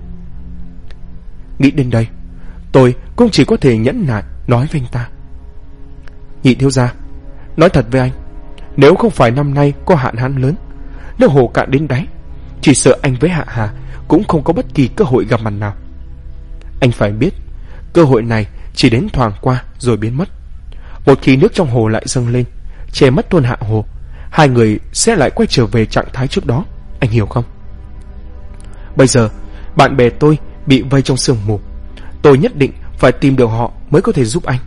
Nghĩ đến đây, tôi cũng chỉ có thể nhẫn nại nói với anh ta: Nhị thiếu gia, nói thật với anh, nếu không phải năm nay có hạn hán lớn, nước hồ cạn đến đáy, chỉ sợ anh với Hạ Hà cũng không có bất kỳ cơ hội gặp mặt nào. Anh phải biết, cơ hội này chỉ đến thoáng qua rồi biến mất. Một khi nước trong hồ lại dâng lên, che mất thôn Hạ Hồ, hai người sẽ lại quay trở về trạng thái trước đó, anh hiểu không? Bây giờ bạn bè tôi bị vây trong sương mù, tôi nhất định phải tìm được họ mới có thể giúp anh.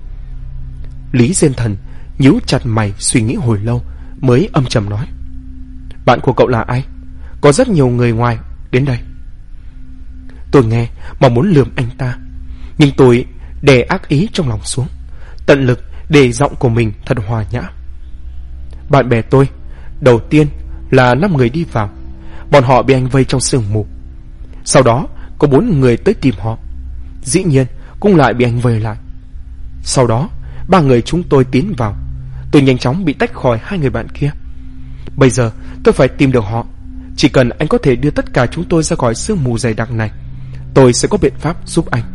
Lý Diên Thần nhíu chặt mày suy nghĩ hồi lâu mới âm trầm nói: Bạn của cậu là ai? Có rất nhiều người ngoài đến đây. Tôi nghe mà muốn lườm anh ta, nhưng tôi đè ác ý trong lòng xuống, tận lực để giọng của mình thật hòa nhã. Bạn bè tôi đầu tiên là 5 người đi vào, bọn họ bị anh vây trong sương mù. Sau đó có 4 người tới tìm họ, dĩ nhiên cũng lại bị anh vây lại. Sau đó 3 người chúng tôi tiến vào, tôi nhanh chóng bị tách khỏi 2 người bạn kia. Bây giờ tôi phải tìm được họ. Chỉ cần anh có thể đưa tất cả chúng tôi ra khỏi sương mù dày đặc này, tôi sẽ có biện pháp giúp anh.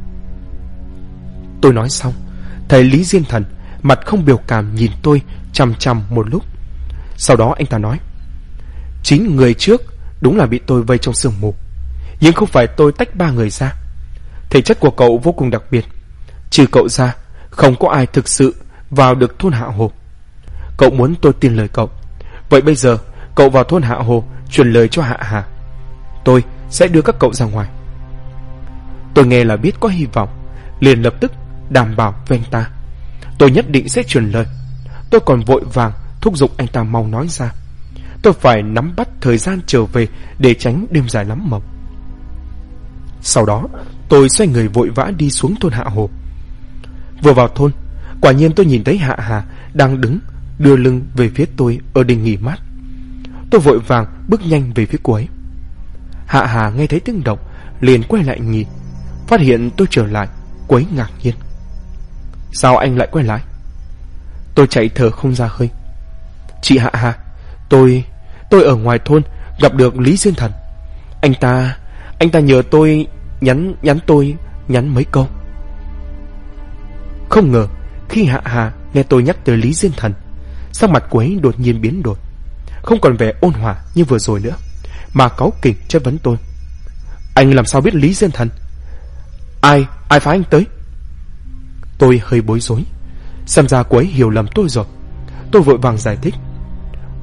Tôi nói xong, thấy Lý Diên Thần mặt không biểu cảm nhìn tôi chằm chằm một lúc. Sau đó anh ta nói: 9 người trước đúng là bị tôi vây trong sương mù, nhưng không phải tôi tách 3 người ra. Thể chất của cậu vô cùng đặc biệt, trừ cậu ra không có ai thực sự vào được thôn Hạ Hồ. Cậu muốn tôi tin lời cậu, vậy bây giờ cậu vào thôn Hạ Hồ truyền lời cho Hạ Hà, tôi sẽ đưa các cậu ra ngoài. Tôi nghe là biết có hy vọng, liền lập tức đảm bảo với anh ta tôi nhất định sẽ truyền lời. Tôi còn vội vàng thúc giục anh ta mau nói ra. Tôi phải nắm bắt thời gian trở về để tránh đêm dài lắm mộng. Sau đó tôi xoay người vội vã đi xuống thôn Hạ Hồ. Vừa vào thôn, quả nhiên tôi nhìn thấy Hạ Hà đang đứng đưa lưng về phía tôi ở đình nghỉ mát. Tôi vội vàng bước nhanh về phía cô ấy. Hạ Hà nghe thấy tiếng động liền quay lại nhìn, phát hiện tôi trở lại, cô ấy ngạc nhiên: Sao anh lại quay lại? Tôi chạy thở không ra hơi: Chị Hạ Hà, tôi ở ngoài thôn gặp được Lý Diên Thần. Anh ta nhờ tôi nhắn mấy câu. Không ngờ khi Hạ Hà nghe tôi nhắc tới Lý Diên Thần, sắc mặt cô ấy đột nhiên biến đổi, không còn vẻ ôn hòa như vừa rồi nữa, mà cáu kỉnh chất vấn tôi: Anh làm sao biết Lý Diên Thần? Ai phá anh tới? Tôi hơi bối rối, xem ra cô ấy hiểu lầm tôi rồi. Tôi vội vàng giải thích: Ôi,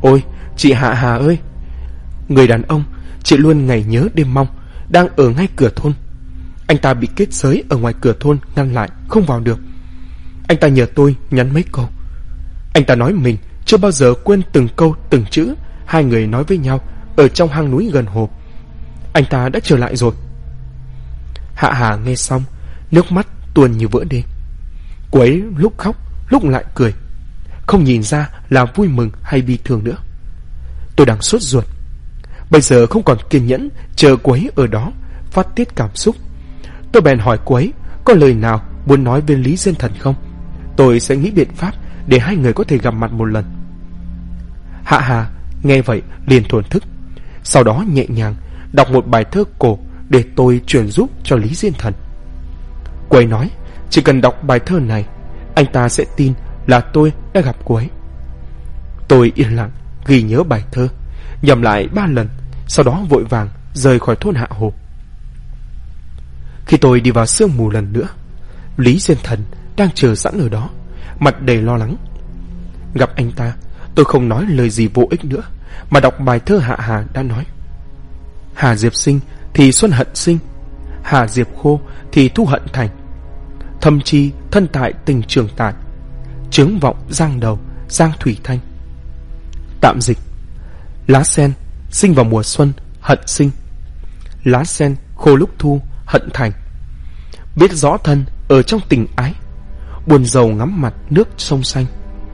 chị Hạ Hà ơi! Người đàn ông chị luôn ngày nhớ đêm mong đang ở ngay cửa thôn. Anh ta bị kết giới ở ngoài cửa thôn ngăn lại, không vào được. Anh ta nhờ tôi nhắn mấy câu. Anh ta nói mình chưa bao giờ quên từng câu từng chữ hai người nói với nhau ở trong hang núi gần hồ. Anh ta đã trở lại rồi. Hạ Hà nghe xong, nước mắt tuôn như vỡ đê. Cô ấy lúc khóc lúc lại cười, không nhìn ra là vui mừng hay bi thương nữa. Tôi đang sốt ruột, bây giờ không còn kiên nhẫn chờ cô ấy ở đó phát tiết cảm xúc. Tôi bèn hỏi cô ấy có lời nào muốn nói với Lý Diên Thần không. Tôi sẽ nghĩ biện pháp để hai người có thể gặp mặt một lần. Hạ Hà nghe vậy liền thổn thức, sau đó nhẹ nhàng đọc một bài thơ cổ để tôi chuyển giúp cho Lý Diên Thần. Cô ấy nói chỉ cần đọc bài thơ này, anh ta sẽ tin là tôi đã gặp cô ấy. Tôi yên lặng ghi nhớ bài thơ, nhẩm lại 3 lần, sau đó vội vàng rời khỏi thôn Hạ Hồ. Khi tôi đi vào sương mù lần nữa, Lý Diên Thần đang chờ sẵn ở đó, mặt đầy lo lắng. Gặp anh ta, tôi không nói lời gì vô ích nữa, mà đọc bài thơ Hạ Hà đã nói. Hà diệp sinh thì xuân hận sinh, hà diệp khô thì thu hận thành. Thâm chi thân tại tình trường tại, chướng vọng giang đầu giang thủy thanh. Tạm dịch: lá sen sinh vào mùa xuân hận sinh, lá sen khô lúc thu hận thành. Biết rõ thân ở trong tình ái, buồn rầu ngắm mặt nước sông xanh.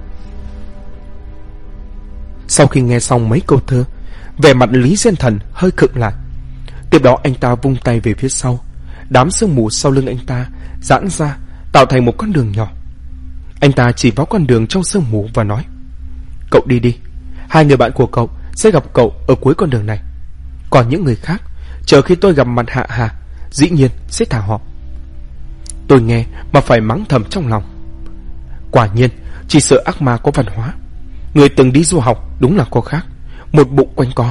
Sau khi nghe xong mấy câu thơ, vẻ mặt Lý Diên Thần hơi khựng lại. Tiếp đó anh ta vung tay về phía sau, đám sương mù sau lưng anh ta giãn ra tạo thành một con đường nhỏ. Anh ta chỉ vào con đường trong sương mù và nói: cậu đi đi, hai người bạn của cậu sẽ gặp cậu ở cuối con đường này. Còn những người khác, chờ khi tôi gặp mặt Hạ Hà, dĩ nhiên sẽ thả họ. Tôi nghe mà phải mắng thầm trong lòng. Quả nhiên chỉ sợ ác ma có văn hóa, người từng đi du học đúng là có khác, một bụng quanh co.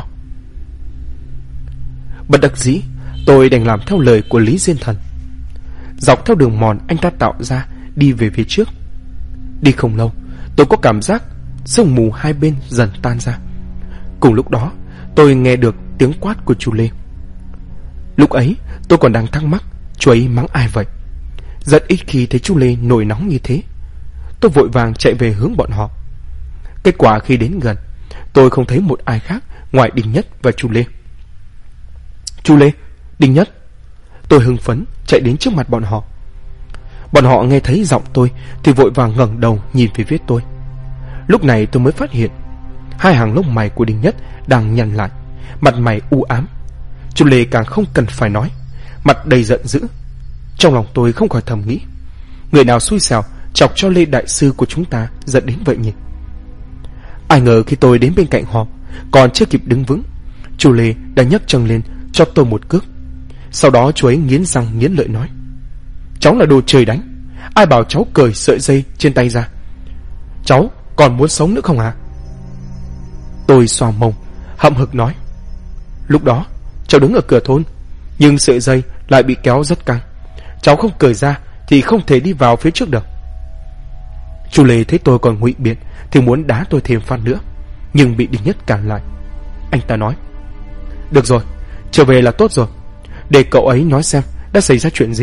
Bất đắc dĩ, tôi đành làm theo lời của Lý Diên Thần. Dọc theo đường mòn anh ta tạo ra đi về phía trước. Đi không lâu, tôi có cảm giác sương mù hai bên dần tan ra. Cùng lúc đó, tôi nghe được tiếng quát của chú Lê. Lúc ấy, tôi còn đang thắc mắc chú ấy mắng ai vậy. Rất ít khi thấy chú Lê nổi nóng như thế. Tôi vội vàng chạy về hướng bọn họ. Kết quả khi đến gần, tôi không thấy một ai khác ngoài Đinh Nhất và chú Lê. Chú Lê, Đinh Nhất. Tôi hưng phấn chạy đến trước mặt bọn họ. Bọn họ nghe thấy giọng tôi thì vội vàng ngẩng đầu nhìn về phía tôi. Lúc này tôi mới phát hiện hai hàng lông mày của Đinh Nhất đang nhăn lại, mặt mày u ám. Chú Lê càng không cần phải nói, mặt đầy giận dữ. Trong lòng tôi không khỏi thầm nghĩ, người nào xui xẻo chọc cho Lê đại sư của chúng ta giận đến vậy nhỉ? Ai ngờ khi tôi đến bên cạnh họ, còn chưa kịp đứng vững, chú Lê đã nhấc chân lên cho tôi một cước. Sau đó chú ấy nghiến răng nghiến lợi nói: cháu là đồ trời đánh, ai bảo cháu cởi sợi dây trên tay ra? Cháu còn muốn sống nữa không hả? Tôi xoa mông hậm hực nói: lúc đó cháu đứng ở cửa thôn, nhưng sợi dây lại bị kéo rất căng, cháu không cởi ra thì không thể đi vào phía trước được. Chú Lê thấy tôi còn ngụy biện thì muốn đá tôi thêm phát nữa, nhưng bị Đinh Nhất cản lại. Anh ta nói: được rồi, trở về là tốt rồi, để cậu ấy nói xem đã xảy ra chuyện gì.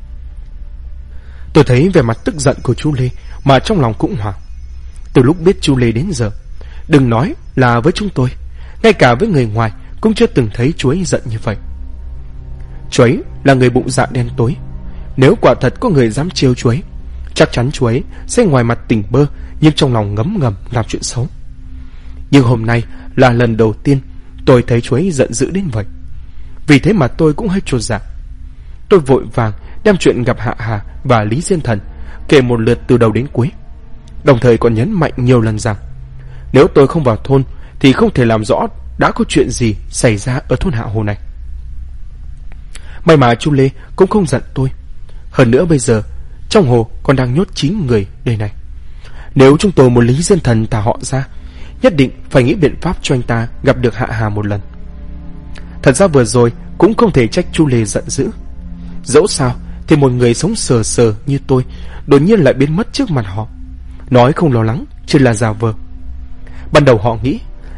Tôi thấy vẻ mặt tức giận của chú Lê mà trong lòng cũng hoảng. Từ lúc biết chú Lê đến giờ, đừng nói là với chúng tôi, ngay cả với người ngoài cũng chưa từng thấy chú ấy giận như vậy. Chú ấy là người bụng dạ đen tối, nếu quả thật có người dám trêu chú ấy, chắc chắn chú ấy sẽ ngoài mặt tỉnh bơ nhưng trong lòng ngấm ngầm làm chuyện xấu. Nhưng hôm nay là lần đầu tiên tôi thấy chú ấy giận dữ đến vậy. Vì thế mà tôi cũng hơi chột dạ. Tôi vội vàng đem chuyện gặp Hạ Hà và Lý Diên Thần kể một lượt từ đầu đến cuối, đồng thời còn nhấn mạnh nhiều lần rằng nếu tôi không vào thôn thì không thể làm rõ đã có chuyện gì xảy ra ở thôn Hạ Hồ này. May mà chú Lê cũng không giận tôi. Hơn nữa bây giờ trong hồ còn đang nhốt 9 người đây này. Nếu chúng tôi muốn Lý Diên Thần thả họ ra, nhất định phải nghĩ biện pháp cho anh ta gặp được Hạ Hà một lần. Thật ra vừa rồi cũng không thể trách chú Lê giận dữ. Dẫu sao thì một người sống sờ sờ như tôi đột nhiên lại biến mất trước mặt họ, nói không lo lắng chỉ là giả vờ. Ban đầu họ nghĩ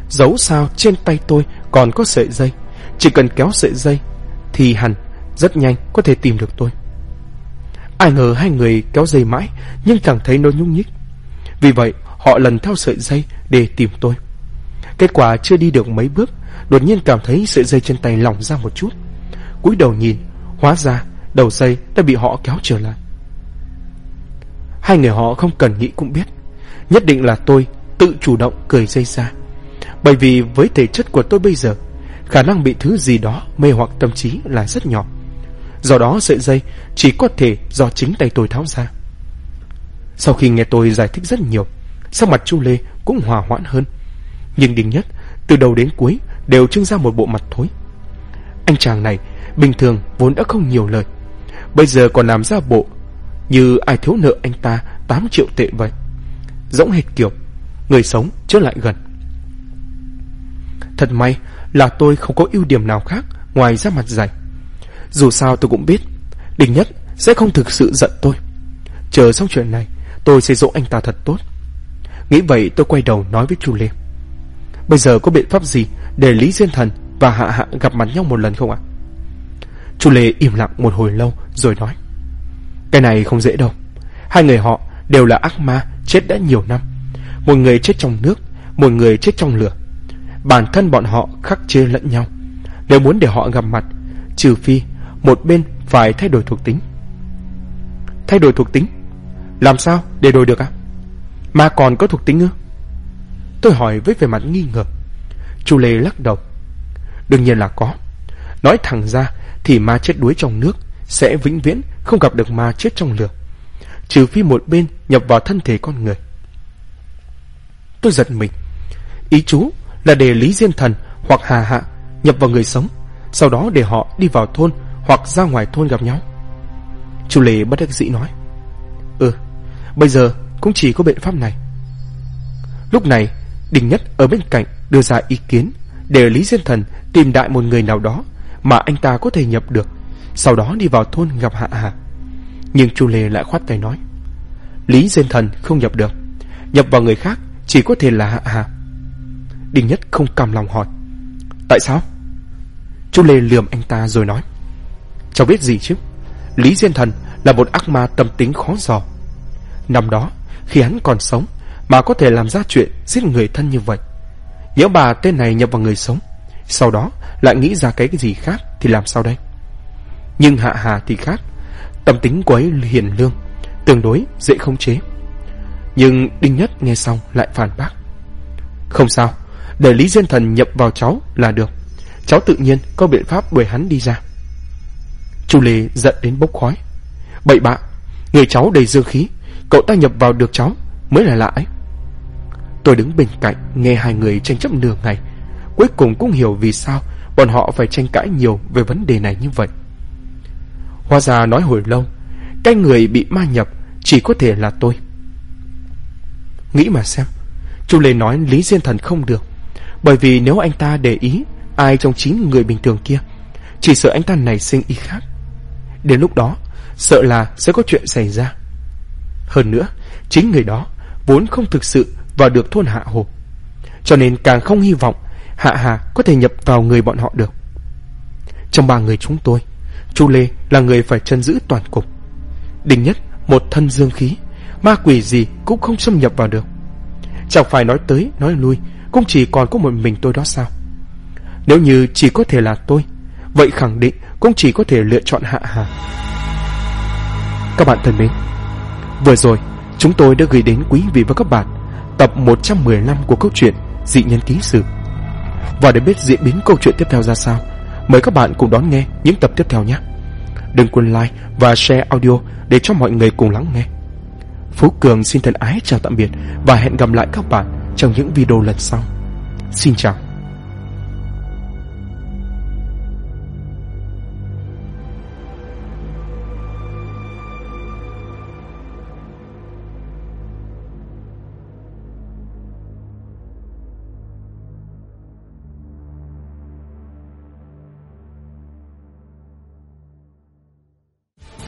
Dẫu sao trên tay tôi còn có sợi dây, chỉ cần kéo sợi dây thì hẳn rất nhanh có thể tìm được tôi. Ai ngờ hai người kéo dây mãi nhưng chẳng thấy nó nhúc nhích. Vì vậy họ lần theo sợi dây để tìm tôi. Kết quả chưa đi được mấy bước, đột nhiên cảm thấy sợi dây trên tay lỏng ra một chút. Cúi đầu nhìn, hóa ra đầu dây đã bị họ kéo trở lại. Hai người họ không cần nghĩ cũng biết, nhất định là tôi tự chủ động cởi dây ra. Bởi vì với thể chất của tôi bây giờ, khả năng bị thứ gì đó mê hoặc tâm trí là rất nhỏ. Do đó sợi dây chỉ có thể do chính tay tôi tháo ra. Sau khi nghe tôi giải thích rất nhiều, sắc mặt Chu Lê cũng hòa hoãn hơn. Nhưng Đinh Nhất từ đầu đến cuối đều trưng ra một bộ mặt thối. Anh chàng này bình thường vốn đã không nhiều lời, bây giờ còn làm ra bộ như ai thiếu nợ anh ta 8 triệu tệ vậy. Giống hệt kiểu người sống chớ lại gần. Thật may là tôi không có ưu điểm nào khác ngoài da mặt dày. Dù sao tôi cũng biết Đinh Nhất sẽ không thực sự giận tôi. Chờ xong chuyện này tôi sẽ dỗ anh ta thật tốt. Nghĩ vậy tôi quay đầu nói với Chu Lê: Bây giờ có biện pháp gì để Lý Diên Thần và Hạ Hạ gặp mặt nhau một lần không ạ? Chu Lê im lặng một hồi lâu rồi nói: Cái này không dễ đâu. Hai người họ đều là ác ma chết đã nhiều năm. Một người chết trong nước, một người chết trong lửa. Bản thân bọn họ khắc chế lẫn nhau. Nếu muốn để họ gặp mặt, trừ phi một bên phải thay đổi thuộc tính. Thay đổi thuộc tính? Làm sao để đổi được ạ? Ma còn có thuộc tính ư? Tôi hỏi với vẻ mặt nghi ngờ. Chu Lê lắc đầu: Đương nhiên là có. Nói thẳng ra thì ma chết đuối trong nước sẽ vĩnh viễn không gặp được ma chết trong lửa, trừ phi một bên nhập vào thân thể con người. Tôi giật mình. Ý chú là để Lý Diên Thần hoặc Hà Hạ nhập vào người sống, sau đó để họ đi vào thôn hoặc ra ngoài thôn gặp nhau. Chu Lê bất đắc dĩ nói: Bây giờ cũng chỉ có biện pháp này. Lúc này Đinh Nhất ở bên cạnh đưa ra ý kiến để Lý Diên Thần tìm đại một người nào đó mà anh ta có thể nhập được, sau đó đi vào thôn gặp Hạ Hà. Nhưng Chu Lê lại khoát tay nói: Lý Diên Thần không nhập được, nhập vào người khác chỉ có thể là Hạ Hà. Đinh Nhất không cam lòng hỏi: Tại sao? Chu Lê lườm anh ta rồi nói: Cháu biết gì chứ? Lý Diên Thần là một ác ma tâm tính khó dò. Năm đó khi hắn còn sống mà có thể làm ra chuyện giết người thân như vậy, nhớ bà tên này nhập vào người sống, sau đó lại nghĩ ra cái gì khác thì làm sao đây? Nhưng Hạ Hà thì khác. Tâm tính của ấy hiền lương, tương đối dễ khống chế. Nhưng Đinh Nhất nghe xong lại phản bác: Không sao, để Lý Diên Thần nhập vào cháu là được. Cháu tự nhiên có biện pháp đuổi hắn đi ra. Chu Lê giận đến bốc khói: Bậy bạ, người cháu đầy dương khí, cậu ta nhập vào được cháu mới là lạ ấy. Tôi đứng bên cạnh nghe hai người tranh chấp nửa ngày, cuối cùng cũng hiểu vì sao bọn họ phải tranh cãi nhiều về vấn đề này như vậy. Hóa ra nói hồi lâu, cái người bị ma nhập chỉ có thể là tôi. Nghĩ mà xem, Chu Lê nói Lý Diên Thần không được, bởi vì nếu anh ta để ý ai trong 9 người bình thường kia, chỉ sợ anh ta nảy sinh ý khác. Đến lúc đó sợ là sẽ có chuyện xảy ra. Hơn nữa, chính người đó vốn không thực sự vào được thôn Hạ Hồ, cho nên càng không hy vọng Hạ Hà có thể nhập vào người bọn họ được. Trong 3 người chúng tôi, Chu Lê là người phải trấn giữ toàn cục. Đinh Nhất một thân dương khí, ma quỷ gì cũng không xâm nhập vào được. Chẳng phải nói tới nói lui cũng chỉ còn có một mình tôi đó sao? Nếu như chỉ có thể là tôi, vậy khẳng định cũng chỉ có thể lựa chọn Hạ Hà. Các bạn thân mến, vừa rồi chúng tôi đã gửi đến quý vị và các bạn tập 115 của câu chuyện Dị Nhân Ký Sử. Và để biết diễn biến câu chuyện tiếp theo ra sao, mời các bạn cùng đón nghe những tập tiếp theo nhé. Đừng quên like và share audio để cho mọi người cùng lắng nghe. Phú Cường xin thân ái chào tạm biệt và hẹn gặp lại các bạn trong những video lần sau. Xin chào.